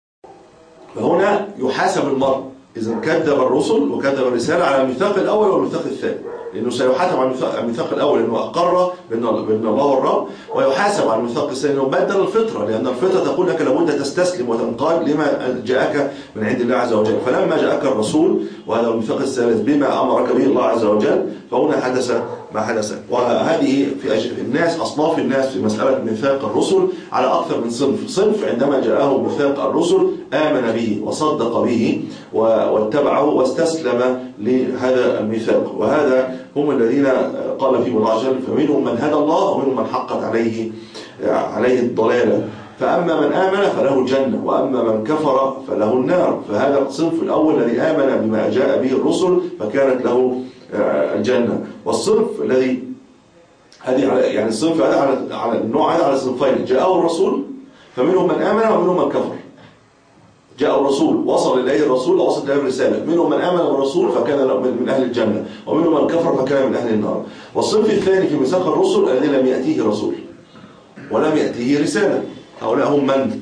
فهنا يحاسب المرء إذا كذب الرسل وكذب الرسالة على الميثاق الأول والميثاق الثاني، لأنه سيحاسب على الميثاق الأول لأنه أقر بأن الله هو الرب، ويحاسب على الميثاق الثاني لأنه بدل الفطرة، لأن الفطرة تقول لك لابد تستسلم وتنقاد لما جاءك من عند الله عز وجل. فلما جاءك الرسول وهذا الميثاق الثالث بما أمرك به الله عز وجل، فهنا حدث ما حدث. وهذه في الناس أصناف الناس في مسألة ميثاق الرسل على أكثر من صنف. صنف عندما جاءه ميثاق الرسل آمن به وصدق به واتبعه واستسلم لهذا الميثاق، وهذا هم الذين قال فيهم الله عز وجل فمنهم من هدى الله ومنهم من حقت عليه عليه الضلالة، فأما من آمن فله الجنة وأما من كفر فله النار. فهذا الصنف الأول الذي آمن بما جاء به الرسل فكانت له الجنة. والصنف الذي هذه يعني الصنف هذا على على النوع هذا على صنفين، جاءه الرسول فمنهم من آمن ومنهم من كفر. جاء الرسول وصل إليه الرسول ووصلت إليه الرسالة، منهم من آمن بالرسول فكان من أهل الجنة ومنهم من كفر فكان من أهل النار. والصنف الثاني في ميثاق الرسل الذي لم يأتيه رسول ولم يأتيه رسالة، هؤلاء هم من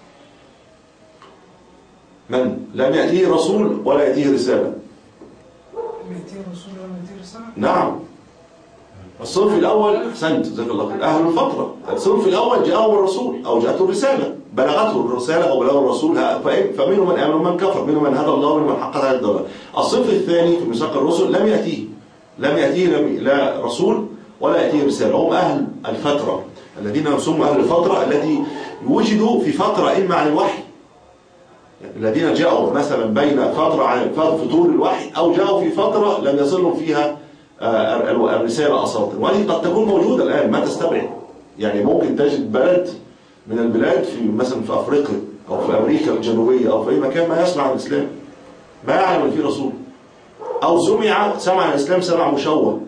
من لم يأتيه رسول ولا يأتيه رسالة. لم يأتيه رسول ولا يأتيه رسالة؟ نعم. الصنف الأول أحسنت جزاك الله خير أهل الفترة. الصنف الأول جاءه الرسول أو جاءته الرسالة، بلغته الرسالة أو بلغه الرسول، فمنهم من آمن ومن كفر، منهم من هدى الله ومنهم من حقت عليه الضلالة. الصنف الثاني في ميثاق الرسل لم يأتيه لم يأتيه لا رسول ولا يأتيه رسالة، هم أهل الفترة الذين يسموا أهل الفترة التي وجدوا في فترة إما عن الوحي، الذين جاءوا مثلا بين فترة عن فطور الوحي أو جاءوا في فترة لم يصلوا فيها الرسالة أصلا، وهذه قد تكون موجودة الآن ما تستبعد. يعني ممكن تجد بلد من البلاد في مثلا في أفريقيا أو في أمريكا الجنوبية أو في أي مكان ما يسمع عن الإسلام، ما يعلم أن في رسول، أو سمع سمع عن الإسلام سمع مشوه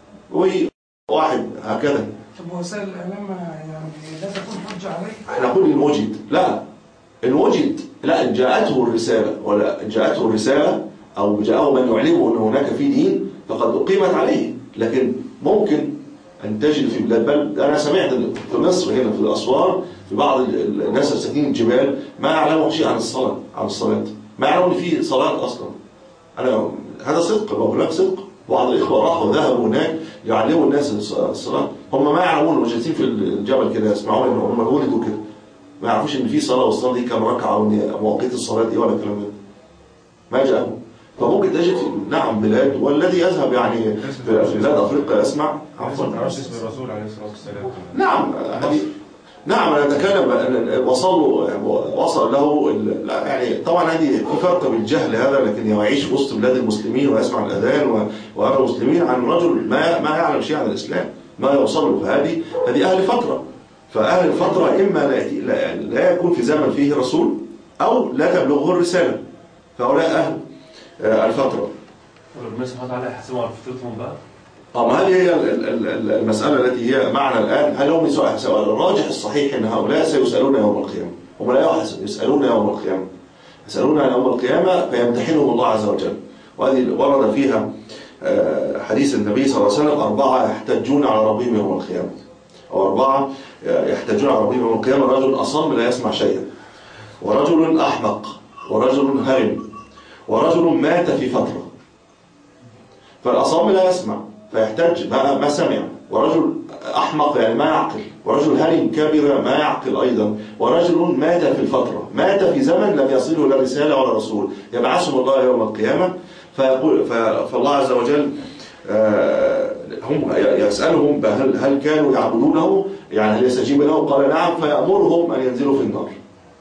وواحد هكذا. طب وسائل الإعلام يعني لا تكون حجة عليه؟ احنا نقول إن وجد، لا إن وجد لا إن جاءته الرسالة ولا إن جاءته الرسالة أو جاءه من يعلمه أن هناك في دين فقد أقيمت عليه. لكن ممكن أن تجد في بلاد، بل أنا سمعت في مصر هنا في الأسوار في بعض الناس الساكنين الجبال ما يعلموا شيء عن الصلاة عن الصلاة ما يعلموا إن في صلاة أصلا. أنا هذا صدق، بقول لك صدق. بعض الإخوة راحوا ذهبوا هناك يعلموا الناس الصلاة، هم ما يعلمون، وجالسين في الجبل كده يسمعون إن هم ولدوا كده ما يعرفوش إن في صلاة، والصلاة دي كم ركعة ومواقيت الصلاة دي ولا الكلام ده ما جاءهم. فممكن تجد نعم بلاد، والذي يذهب يعني في بلاد أفريقيا يسمع. عفوا ما تعرفش اسم الرسول عليه الصلاة والسلام. نعم هذه نعم أنا أتكلم وصلوا وصل له يعني طبعا هذه في فرق بالجهل هذا، لكن يعيش وسط بلاد المسلمين ويسمع الأذان ويرى المسلمين عن رجل ما ما يعلم شيء عن الإسلام ما يوصل له. فهذه هذه أهل فترة، فأهل الفترة إما لا, لا يكون في زمن فيه رسول أو لا تبلغه الرسالة، فهؤلاء أهل الفترة. ربنا سبحانه وتعالى يحسبهم على فترتهم بقى. اه ما هذه هي المسألة التي هي معنا الآن. هل هم سؤال سؤال الراجح الصحيح أن هؤلاء سيسألون يوم القيامة، هم لا يسألون يوم القيامة، يسألون يوم القيامة فيمتحنهم الله عز وجل. وهذه ورد فيها حديث النبي صلى الله عليه وسلم: أربعة يحتجون على ربهم يوم القيامة، أو أربعة يحتجون على ربهم يوم القيامة: رجل أصم لا يسمع شيئا، ورجل أحمق، ورجل هرم، ورجل مات في فترة. فالأصم لا يسمع فيحتج ما, ما سمع، ورجل أحمق يعني ما يعقل، ورجل هرم كبير ما يعقل أيضا، ورجل مات في الفترة، مات في زمن لم يصله لا رسالة ولا رسول. يبعثهم الله يوم القيامة فيقول فالله عز وجل هم يسألهم هل, هل كانوا يعبدونه، يعني هل يستجيب له؟ قال نعم، فيأمرهم أن ينزلوا في النار.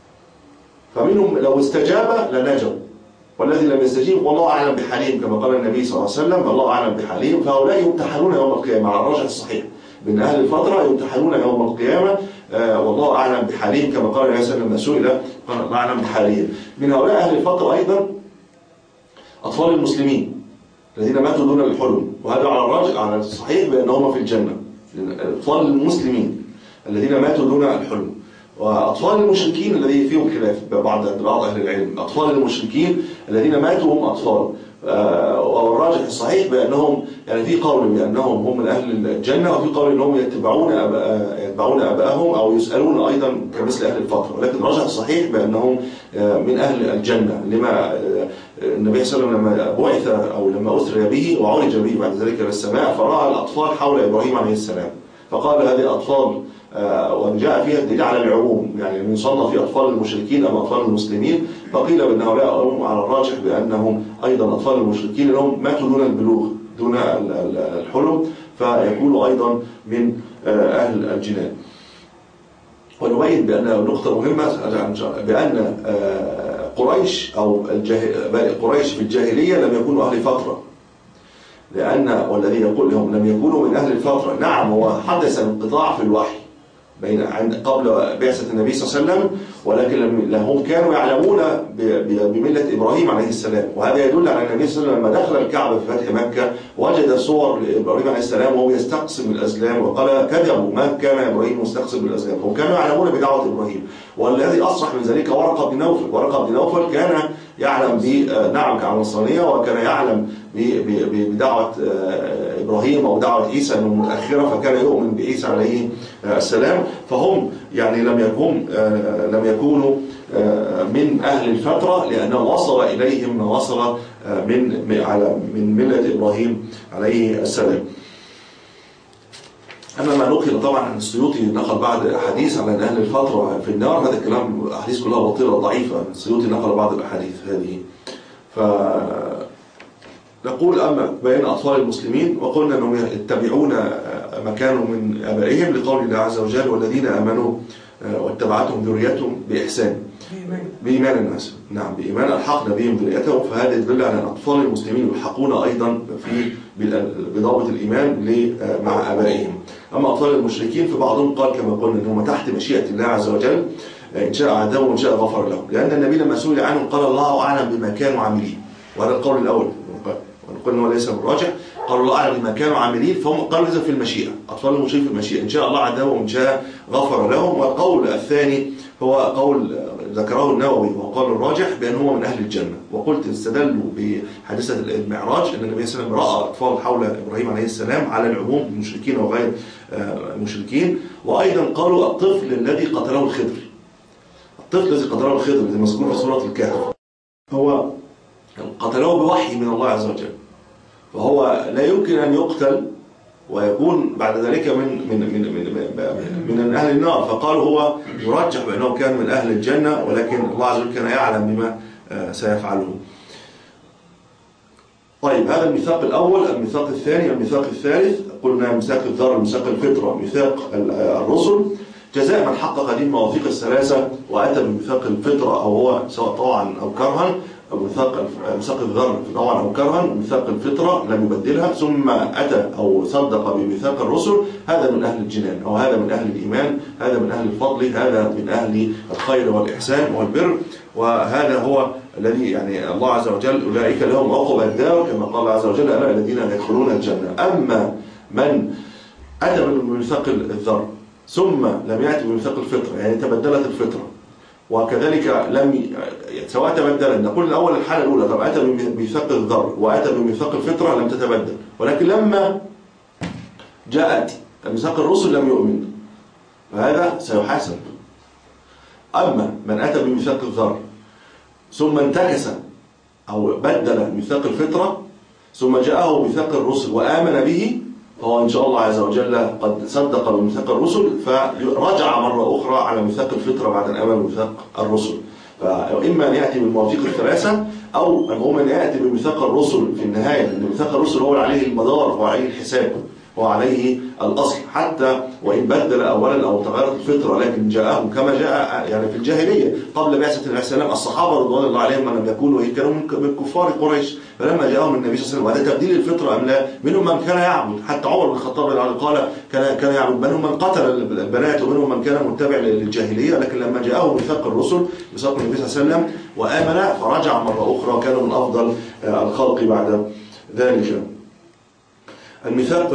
فمنهم لو استجاب لنجوا، والذي لم يستجيب والله أعلم بحالهم كما قال النبي صلى الله عليه وسلم: الله أعلم بحالهم. فهؤلاء يمتحنون يوم القيامة على الراجح الصحيح من أهل الفترة، يمتحنون يوم القيامة آه والله أعلم بحالهم كما قال النبي صلى الله عليه وسلم: سئل قال الله أعلم بحالهم. من هؤلاء أهل الفترة أيضا أطفال المسلمين الذين ماتوا دون الحلم، وهذا على الراجح على الصحيح بأنهم في الجنة. أطفال المسلمين الذين ماتوا دون الحلم، وأطفال المشركين الذي فيهم خلاف بعض بعض أهل العلم. أطفال المشركين الذين ماتوا هم أطفال، والراجح الصحيح بأنهم يعني في قول بأنهم هم من أهل الجنة، وفي قول أنهم يتبعون يتبعون أبائهم أو يسألون أيضا كمثل أهل الفترة. لكن الراجح الصحيح بأنهم من أهل الجنة، لما النبي صلى الله عليه وسلم لما بعث أو لما أسري به وعرج به بعد ذلك إلى السماء فرأى الأطفال حول إبراهيم عليه السلام، فقال هذه أطفال، وجاء فيها الدليل على العموم، يعني من صنف في أطفال المشركين أم أطفال المسلمين. فقيل بأن هؤلاء هم على الراجح بأنهم أيضا أطفال المشركين لأنهم ماتوا دون البلوغ دون الحلم، فيكونوا أيضا من أهل الجنان. ونبين بأن نقطة مهمة بأن قريش أو قريش في الجاهلية لم يكونوا أهل فترة، لأن والذي يقول لهم لم يكونوا من أهل الفترة. نعم هو حدث انقطاع في الوحي بين عند قبل بعثة النبي صلى الله عليه وسلم، ولكن هم كانوا يعلمون بملة إبراهيم عليه السلام. وهذا يدل على النبي صلى الله عليه وسلم لما دخل الكعبة في فتح مكة وجد صور لإبراهيم عليه السلام وهو يستقسم الأزلام، وقال كذبوا ما كان إبراهيم مستقسم الأزلام. هم كانوا يعلمون بدعوة إبراهيم. والذي أصرح من ذلك ورقة بن نوفل. ورقة بن نوفل كان يعلم بنعم كالنصرانية، وكان يعلم بدعوة إبراهيم أو دعوة عيسى أنه متأخرة، فكان يؤمن بعيسى عليه السلام. فهم يعني لم يكون لم يكونوا من أهل الفترة، لأنه وصل إليهم ما وصل من على من ملة إبراهيم عليه السلام. أما ما نقل طبعا عن السيوطي نقل بعض الأحاديث على أن أهل الفترة في النار، هذا الكلام الأحاديث كلها باطلة ضعيفة. السيوطي نقل بعض الأحاديث هذه. فنقول أما بين أطفال المسلمين وقلنا أنهم يتبعون ما كانوا من آبائهم لقول الله عز وجل: والذين آمنوا واتبعتهم ذريتهم بإحسان. بإيمان الناس، نعم بإيمان ألحقنا بهم ذريتهم، فهذا يدل على أن أطفال المسلمين يلحقون أيضا في بضابط الإيمان مع آبائهم. أما أطفال المشركين فبعضهم قال كما قلنا أنهم تحت مشيئة الله عز وجل، إن شاء عذبهم وإن شاء غفر لهم، لأن النبي لما سئل عنهم قال الله أعلم بما كانوا عاملين، وهذا القول الأول ونقول أنه ليس بالراجح، قالوا الله أعلم بما كانوا عاملين، فهم قالوا إذا في المشيئة، أطفال المشركين في المشيئة، إن شاء الله عذبهم وإن شاء غفر لهم. والقول الثاني هو قول ذكره النووي وقال الراجح بأنه من أهل الجنة، وقلت استدلوا بحادثة المعراج أن النبي صلى الله عليه وسلم رأى أطفال حول إبراهيم عليه السلام على العموم المشركين وغير المشركين. وأيضا قالوا الطفل الذي قتله الخضر، الطفل الذي قتله الخضر الذي مذكور في سورة الكهف هو قتله بوحي من الله عز وجل، فهو لا يمكن أن يقتل ويكون بعد ذلك من من من من, من أهل النار، فقالوا هو يرجح بأنه كان من أهل الجنة، ولكن الله عز وجل كان يعلم بما سيفعله. طيب هذا الميثاق الأول. الميثاق الثاني الميثاق الثالث قلنا ميثاق الذر، ميثاق الفطرة، ميثاق الرسل، جزاء من حقق هذه المواثيق الثلاثة وأتى بميثاق الفطرة أو هو سواء طوعا أو كرها، أو ميثاق ميثاق الذر طوعا أو كرها، ميثاق الفطرة لم يبدلها، ثم أتى أو صدق بميثاق الرسل، هذا من أهل الجنان أو هذا من أهل الإيمان، هذا من أهل الفضل، هذا من أهل الخير والإحسان والبر، وهذا هو الذي يعني الله عز وجل أولئك لهم عقبى الدار كما قال الله عز وجل ألا الذين يدخلون الجنة. أما من أتى بميثاق الذر ثم لم يأتي بميثاق الفطرة، يعني تبدلت الفطرة وكذلك لم سواء تبدل، نقول الأول الحالة الأولى طب أتى بميثاق الذر وأتى بميثاق الفطرة لم تتبدل، ولكن لما جاءت ميثاق الرسل لم يؤمن، فهذا سيحاسب. أما من أتى بميثاق الذر ثم انتكس أو بدل ميثاق الفطرة ثم جاءه ميثاق الرسل وآمن به، فهو إن شاء الله عز وجل قد صدق بميثاق الرسل فرجع مرة أخرى على ميثاق الفطرة بعد أن آمن بميثاق الرسل. فإما أن يأتي بالمواثيق الثلاثة أو أن يأتي بميثاق الرسل في النهاية، لأن ميثاق الرسل هو عليه المدار وعليه الحساب وعليه الأصل، حتى وإن بدل أولا أو تغيرت الفطرة لكن جاءهم كما جاء يعني في الجاهلية قبل بعثة النبي صلى الله عليه وسلم، الصحابة رضوان الله عليهم لم يكونوا كانوا من كفار قريش، فلما جاءهم النبي صلى الله عليه وسلم وهذا تبديل الفطرة أم لا، منهم من كان يعبد، حتى عمر بن الخطاب قال كان كان يعبد، منهم من قتل البنات ومنهم من كان متبع للجاهلية، لكن لما جاءه ميثاق الرسل ميثاق النبي صلى الله عليه وسلم وآمن فرجع مرة أخرى وكانوا من أفضل الخلق بعد ذلك. الميثاق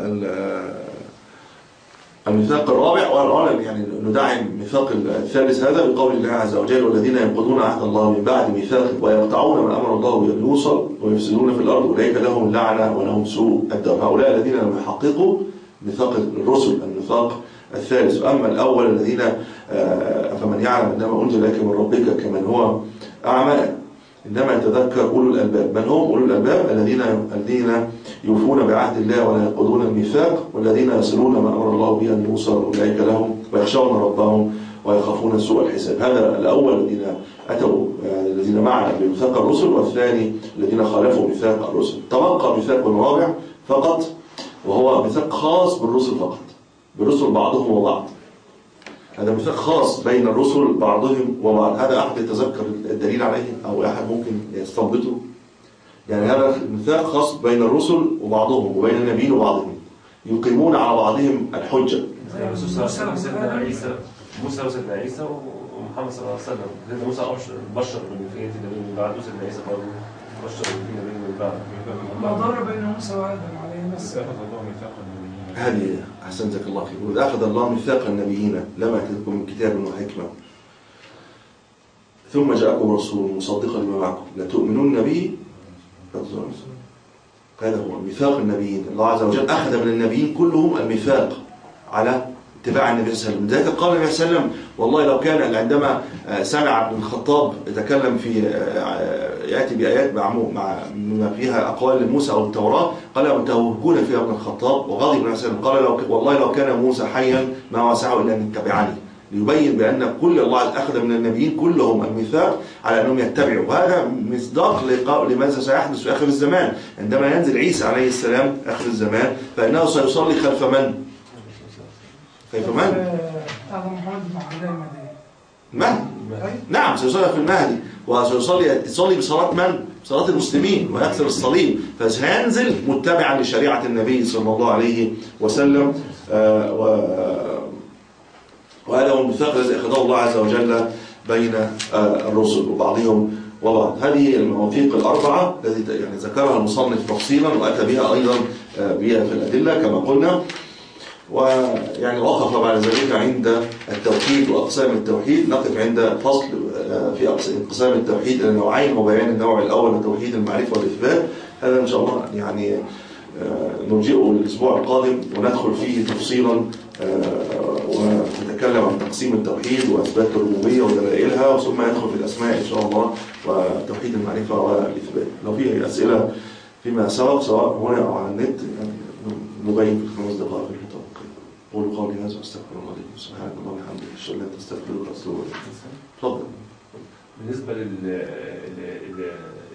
الميثاق الرابع والأعلى يعني ندعم الميثاق الثالث هذا بقول الله عز وجل والذين ينقضون عهد الله من بعد ميثاقه ويقطعون ما أمر الله بأن يوصل ويفسدون في الأرض أولئك لهم اللعنة ولهم سوء الدار. هؤلاء الذين لم يحققوا ميثاق الرسل الميثاق الثالث. أما الأول الذين فمن يعلم إنما أنزل لك من ربك كمن هو أعمى إنما يتذكر أولو الألباب. من هم أولو الألباب؟ الذين الذين يوفون بعهد الله ولا ينقضون الميثاق والذين يصلون ما أمر الله به أن يوصل أولئك لهم ويخشون ربهم ويخافون سوء الحساب. هذا الأول الذين أتوا الذين معنا بميثاق الرسل، والثاني الذين خالفوا ميثاق الرسل. تبقى ميثاق رابع فقط وهو ميثاق خاص بالرسل فقط، بالرسل بعضهم وبعض. هذا ميثاق خاص بين الرسل بعضهم وبعض. هذا أحد يتذكر الدليل عليه أو أحد ممكن يستنبطه؟ يعني هذا ميثاق خاص بين الرسل وبعضهم وبين النبيين وبعضهم، يقيمون على بعضهم الحجة. موسى سيدنا عيسى موسى وسيدنا عيسى ومحمد صلى الله عليه وسلم. سيدنا موسى بشر من فئة النبي من بعد، وسيدنا عيسى برضه بشر من فئة النبي من بعد. ما ضر بين موسى وآدم عليه السلام. هذه أحسنتك الله خير. وإذ أخذ الله ميثاق النبيين لما أتيتكم من كتاب وحكمة ثم جاءكم رسول مصدقا لما معكم لتؤمنون به. هذا هو ميثاق النبيين. الله عز وجل أخذ من النبيين كلهم الميثاق على اتباع النبي صلى الله عليه وسلم. ذلك قال النبي صلى الله عليه وسلم والله لو كان عندما سمع ابن الخطاب يتكلم في يأتي بآيات مع مما فيها أقوال لموسى أو التوراة قال متوهكون فيها ابن الخطاب وغضب النبي صلى الله عليه وسلم قال لو والله لو كان موسى حيا ما وسعه إلا أن يتبعني، ليبين بأن كل الله أخذ من النبيين كلهم الميثاق على أنهم يتبعوا. وهذا مصداق لماذا سيحدث في آخر الزمان عندما ينزل عيسى عليه السلام آخر الزمان، فإنه سيصلي خلف من؟ خلف من؟ هذا محمد بن عبد الله من؟ نعم سيصلي في المهدي، وسيصلي يصلي بصلاة من؟ بصلاة المسلمين، ويكسر الصليب، فسينزل متبعا لشريعة النبي صلى الله عليه وسلم. آه و وهذا هو الميثاق الذي أخذه الله عز وجل بين آه الرسل وبعضهم وبعض. هذه المواثيق الأربعة التي يعني ذكرها المصنف تفصيلا وأتى بها أيضا آه بها في الأدلة كما قلنا. ويعني وقف بعد ذلك عند التوحيد وأقسام التوحيد. نقف عند فصل في أقسام التوحيد إلى نوعين، وبيان النوع الأول توحيد المعرفة والإثبات. هذا إن شاء الله يعني نرجئه الأسبوع القادم وندخل فيه تفصيلا ونتكلم عن تقسيم التوحيد وإثبات الربوبية ودلائلها، ثم يدخل في الأسماء إن شاء الله وتوحيد المعرفة والإثبات. لو في أسئلة فيما سبق سواء هنا أو على النت يعني نبين في خمس دقائق في الكتاب. قولوا قولي هذا واستغفر الله لكم. سبحانك اللهم وبحمدك اشهد ان لا اله الا انت استغفرك واتوب اليك. اتفضل. بالنسبه لل اللي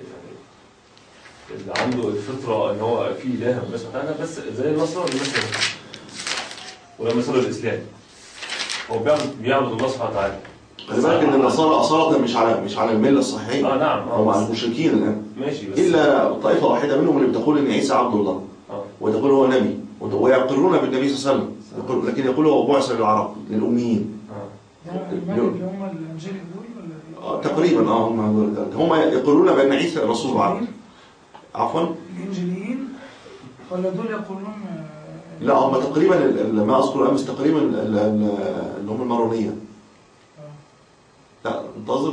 عنده الفطره ان هو في اله بس بتاعنا بس زي النصارى مثلا، ولما صار الاسلام هو بيعبد بيعبد الله سبحانه وتعالى. خلي بالك ان النصارى اصاله مش على مش على المله الصحيحه. اه نعم هم على المشركين الان. ماشي بس الا طائفه واحده منهم اللي بتقول ان عيسى عبد الله. اه وتقول هو نبي ويقرون بالنبي صلى الله عليه وسلم. يقول لكن يقول هو بعث للعرب للأميين. اه اللي هم الانجيل دول ولا تقريبا اه هم هم يقولون بأن عيسى رسول عرب. عفوا الانجيليين ولا دول يقولون لا هم تقريبا ما اذكر امس تقريبا اللي هم المارونيه. اه لا انتظر.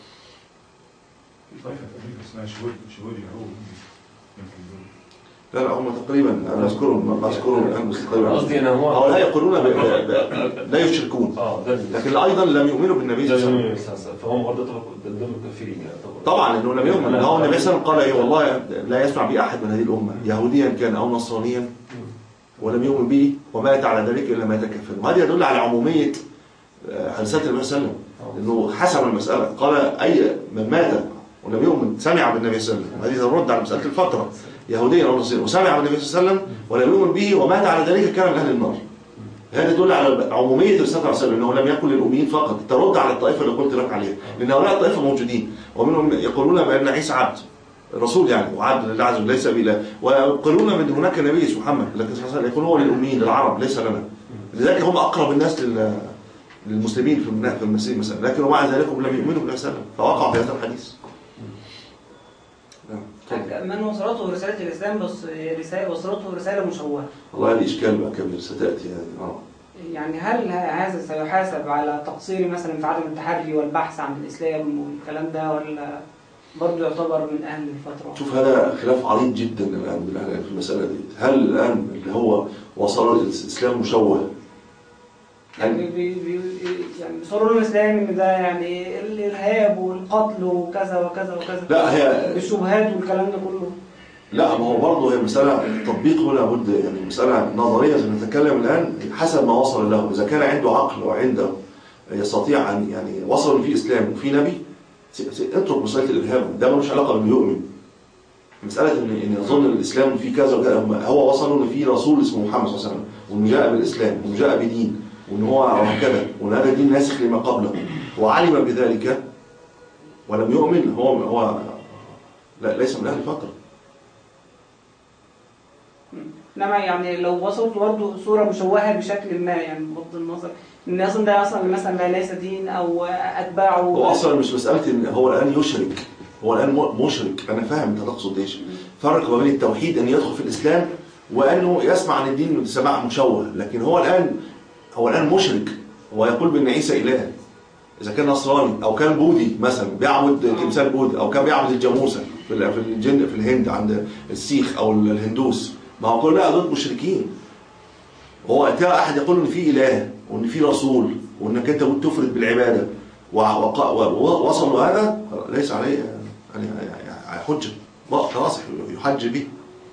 طيب اسمها شهود شهود يهود. لا لا هم تقريبا انا اذكرهم ما اذكرهم الان بس تقريبا قصدي انا هو لا يقولون لا يشركون اه لكن ايضا لم يؤمنوا بالنبي صلى الله عليه وسلم، فهم برضه ضمن الكافرين طبعا انه لم يؤمن. هو النبي صلى الله عليه وسلم قال ايه والله لا يسمع بي احد من هذه الامه يهوديا كان او نصرانيا ولم يؤمن به ومات على ذلك الا مات كافرا. وهذا يدل على عموميه حديثات النبي صلى الله عليه وسلم انه حسم المساله. قال اي من مات ولم يؤمن سمع بالنبي صلى الله عليه وسلم. هذه الرد على مساله الفتره يهوديا او نصرانيا وسمع بالنبي صلى الله عليه وسلم ولم يؤمن به ومات على ذلك كان من اهل النار. هذا يدل على عموميه رساله الله عليه وسلم انه لم يكن للاميين فقط. ترد على الطائفه اللي قلت لك عليها لان هؤلاء الطائفه موجودين ومنهم يقولون بان عيسى عبد رسول يعني وعبد لله عز وجل ليس باله، ويقولون من هناك نبي اسمه محمد لكن صلى الله عليه وسلم يقول هو للاميين للعرب ليس لنا. لذلك هم اقرب الناس للمسلمين في المسيح مثلا، لكن ومع ذلك هم لم يؤمنوا بالله صلى الله عليه وسلم فوقعوا في هذا الحديث. من وصلته رسالة الإسلام بس رسالة وصلته رسالة مشوهة. والله هذه إشكال بقى كبير ستأتي هذه. آه. يعني هل هذا سيحاسب على تقصيري مثلا في عدم التحري والبحث عن الإسلام والكلام ده ولا برضه يعتبر من أهل الفترة؟ شوف هذا خلاف عريض جدا الآن في المسألة دي. هل الآن اللي هو وصل الإسلام مشوه؟ يعني بي بي يعني بيصروا الإسلام إن ده يعني الإرهاب والقتل وكذا وكذا وكذا. لا هي بالشبهات والكلام ده كله. لا ما هو برضه هي مسألة تطبيقه لابد يعني مسألة نظرية نتكلم الآن حسب ما وصل له. إذا كان عنده عقل وعنده يستطيع أن يعني وصل في إسلام وفي نبي اترك مسألة الإرهاب ده ملوش علاقة باللي يؤمن. مسألة إن إن يظن الإسلام فيه كذا وكذا هو وصل إن في رسول اسمه محمد صلى الله عليه وسلم وإنه جاء بالإسلام وإنه جاء بدين وإن هو وهكذا وإن هذا الدين ناسخ لما قبله وعلم بذلك ولم يؤمن هو هو لا ليس من أهل الفترة. انما يعني لو وصلت برضه صوره مشوهه بشكل ما يعني بغض النظر ان اصلا ده اصلا مثلا ليس دين او اتباعه هو اصلا مش مساله ان هو الان يشرك هو الان مشرك. انا فاهم انت تقصد ايش. فرق ما بين التوحيد ان يدخل في الاسلام وانه يسمع عن الدين سماع مشوه. لكن هو الان هو الان مشرك. هو يقول بان عيسى اله. اذا كان نصراني او كان بوذي مثلا بيعبد تمثال بوذي او كان بيعبد الجاموسه في الجن في الهند عند السيخ او الهندوس ما هو كل لا دول مشركين. هو اتى احد يقول ان في اله وان في رسول وانك انت تفرد بالعباده ووصلوا هذا ليس عليه يعني حجه خلاص يحج به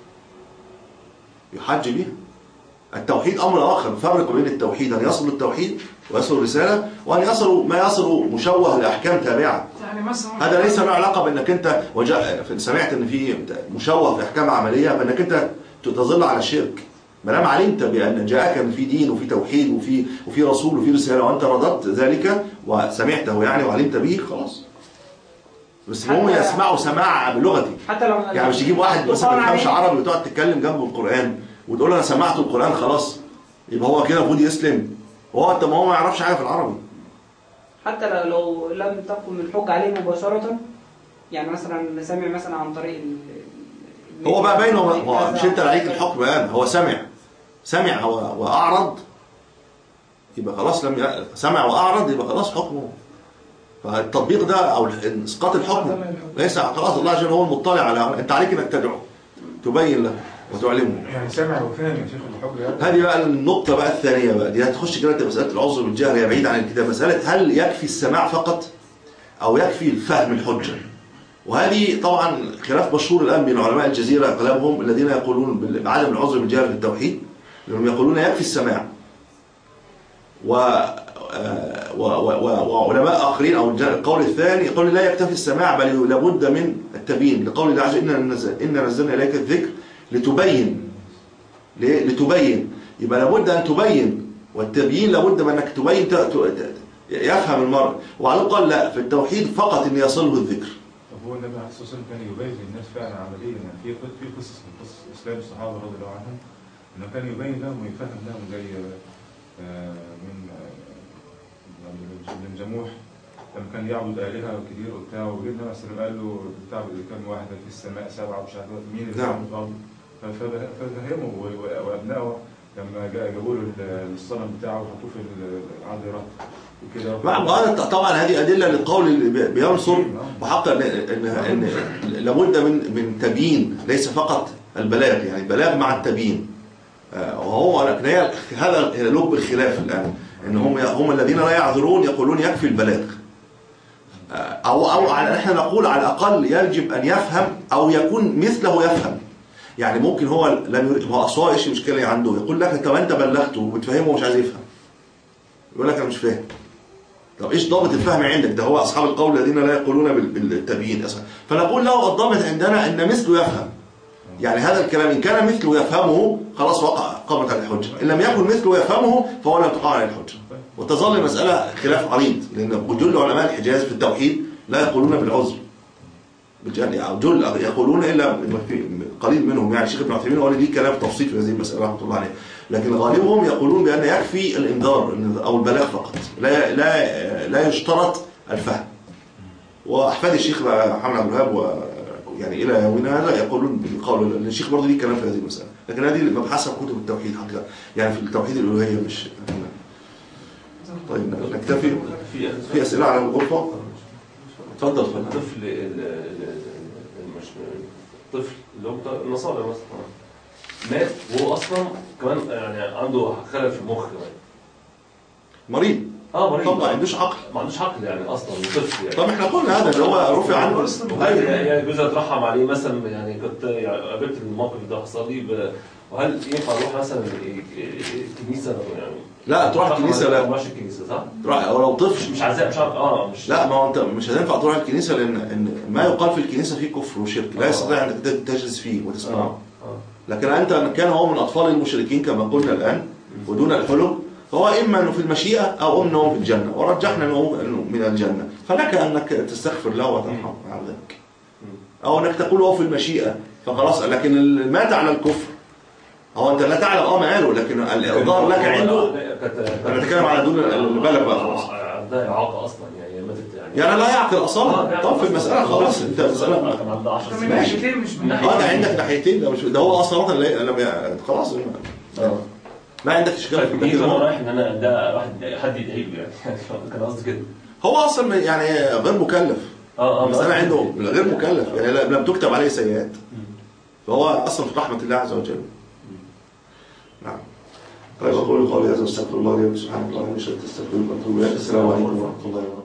يحج به. التوحيد امر اخر. فرق بين التوحيد ان يصل التوحيد ويصل الرساله وان يصل ما يصل مشوه لاحكام تابعه. يعني مثلا هذا ليس له علاقه بانك انت وجاء سمعت ان في مشوه في احكام عمليه فانك انت تظل على الشرك. ما دام علمت بان جاءك في دين وفي توحيد وفي وفي رسول وفي رساله وانت رددت ذلك وسمعته يعني وعلمت به خلاص. بس هم يسمعوا سماع بلغتي، حتى لو يعني مش تجيب واحد مثلا ما بيفهمش عربي وتقعد تتكلم جنبه القران وتقول له انا سمعت القران خلاص، يبقى هو كده المفروض يسلم، وهو انت ما هو ما يعرفش حاجه في العربي. حتى لو لو لم تكن الحجه عليه مباشره، يعني مثلا سمع مثلا عن طريق ال هو بقى باين، هو مش انت عليك الحكم بقى، هو سمع سمع هو واعرض يبقى خلاص، لم سمع واعرض يبقى خلاص حكمه. فالتطبيق ده او اسقاط الحكم ليس خلاص، الله عز وجل هو المطلع على، انت عليك انك تدعو تبين له وتعلمه. يعني سمع وفهم يا شيخ الحكم يعني. هذه بقى النقطه بقى الثانيه بقى، دي هتخش كده مساله العذر بالجهل، هي بعيد عن الكتاب، مساله هل يكفي السماع فقط او يكفي الفهم الحجه. وهذه طبعا خلاف مشهور الان بين علماء الجزيره اغلبهم الذين يقولون بعدم العذر بالجهل في التوحيد، لانهم يقولون يكفي السماع. و وعلماء اخرين او القول الثاني يقول لا يكتفي السماع بل لابد من التبيين، لقول الله عز وجل ان نزلنا اليك الذكر لتبين لتبين يبقى لابد ان تبين، والتبيين لابد من انك تبين يفهم المرء. وعلى قال لا في التوحيد فقط ان يصله الذكر. طب هو النبي عليه الصلاه والسلام كان يبين للناس فعلا عمليا، يعني في في قصص من قصص اسلام الصحابه رضي الله عنهم انه كان يبين لهم ويفهم لهم، زي من من جموح لما كان يعبد آلهة كتير وبتاع، وجه النبي عليه الصلاة قال له بتعبد كم واحدة في السماء سبعة ومش عارف مين اللي بيعبد الأرض، ففهموا وأبنائه لما جابوا له الصنم بتاعه وحطوه في العذراء وكده. طبعا هذه أدلة للقول اللي بينصر بحق ان ان لابد من من تبيين، ليس فقط البلاغ، يعني البلاغ مع التبيين. وهو هذا لب الخلاف الآن، ان هم هم الذين لا يعذرون يقولون يكفي البلاغ، او او احنا نقول على الاقل يجب ان يفهم او يكون مثله يفهم. يعني ممكن هو لم يريد، هو اصلا ايش المشكله عنده؟ يقول لك انت انت بلغته وبتفهمه ومش عايز يفهم، يقول لك انا مش فاهم. طب ايش ضابط الفهم عندك؟ ده هو اصحاب القول الذين لا يقولون بالتبيين اصلا. فنقول له الضابط عندنا ان مثله يفهم، يعني هذا الكلام إن كان مثله يفهمه خلاص وقع قامت على الحجة، إن لم يكن مثله يفهمه فهو لم تقع على الحجة. وتظل المسألة خلاف عريض، لأن جل علماء الحجاز في التوحيد لا يقولون بالعذر، يعني جل يقولون إلا قليل منهم، يعني الشيخ ابن عثيمين هو اللي ليه كلام تفصيل في هذه المسألة رحمة الله عليه، لكن غالبهم يقولون بأن يكفي الإنذار أو البلاغ فقط، لا لا لا يشترط الفهم. وأحفاد الشيخ محمد عبد الوهاب يعني إلى يومنا هذا يقولون بالقول، لأن الشيخ برضه ليه كلام في هذه المسألة، لكن هذه مبحثها في كتب التوحيد حقيقة، يعني في التوحيد الألوهية مش. طيب نكتفي. في أسئلة على الغرفة؟ اتفضل. الطفل الطفل اللي هو النصارى مثلا مات وهو أصلا كمان يعني عنده خلل في المخ كمان. مريض. اه مريض. طب ما عندوش عقل. ما عندوش عقل يعني اصلا طفل يعني. طب احنا قلنا هذا اللي هو رفع عنه. ايوه يعني جوزها اترحم عليه مثلا، يعني كنت يعني قابلت الموقف ده حصل لي، وهل ينفع اروح مثلا الكنيسه يعني؟ لا تروح الكنيسه، لا ما تروحش الكنيسه صح؟ تروح ولو طفل مش عايز مش عارف اه مش لا، ما هو انت مش هتنفع تروح الكنيسه، لان ان ما يقال في الكنيسه فيه كفر وشرك، لا يستطيع انك تجلس فيه وتسمعه. لكن انت كان هو من اطفال المشركين كما قلنا الان ودون الحلم، فهو إما أنه في المشيئة أو أنه في الجنة، ورجحنا أنه من الجنة، فلك أنك تستغفر له وترحمه على ذلك، أو أنك تقول هو في المشيئة فخلاص. لكن مات على الكفر هو أنت لا تعلم أه ما قاله، لكن الإقدار لك عنده. أنا أتكلم على دون البلد بقى خلاص. عندها إعاقة أصلا يعني ماتت يعني. يعني لا يعقل أصلا. طب في المسألة خلاص أنت مسألة. كان عندها عشر سنين. من ناحيتين مش من ناحيتين. أه ده عندك ناحيتين، ده مش ده هو أصلا لما خلاص ما عندك اشكال في كده. انا رايح ان انا ده واحد حد يدعي له يعني كان قصدي كده. هو اصلا يعني غير مكلف. اه اه بس انا عنده غير مكلف، يعني لم تكتب عليه سيئات، فهو اصلا في رحمه الله عز وجل. نعم. طيب اقول قولي هذا واستغفر الله لي سبحانه وتعالى من شر استغفر الله واتوب اليه. السلام عليكم ورحمه الله وبركاته.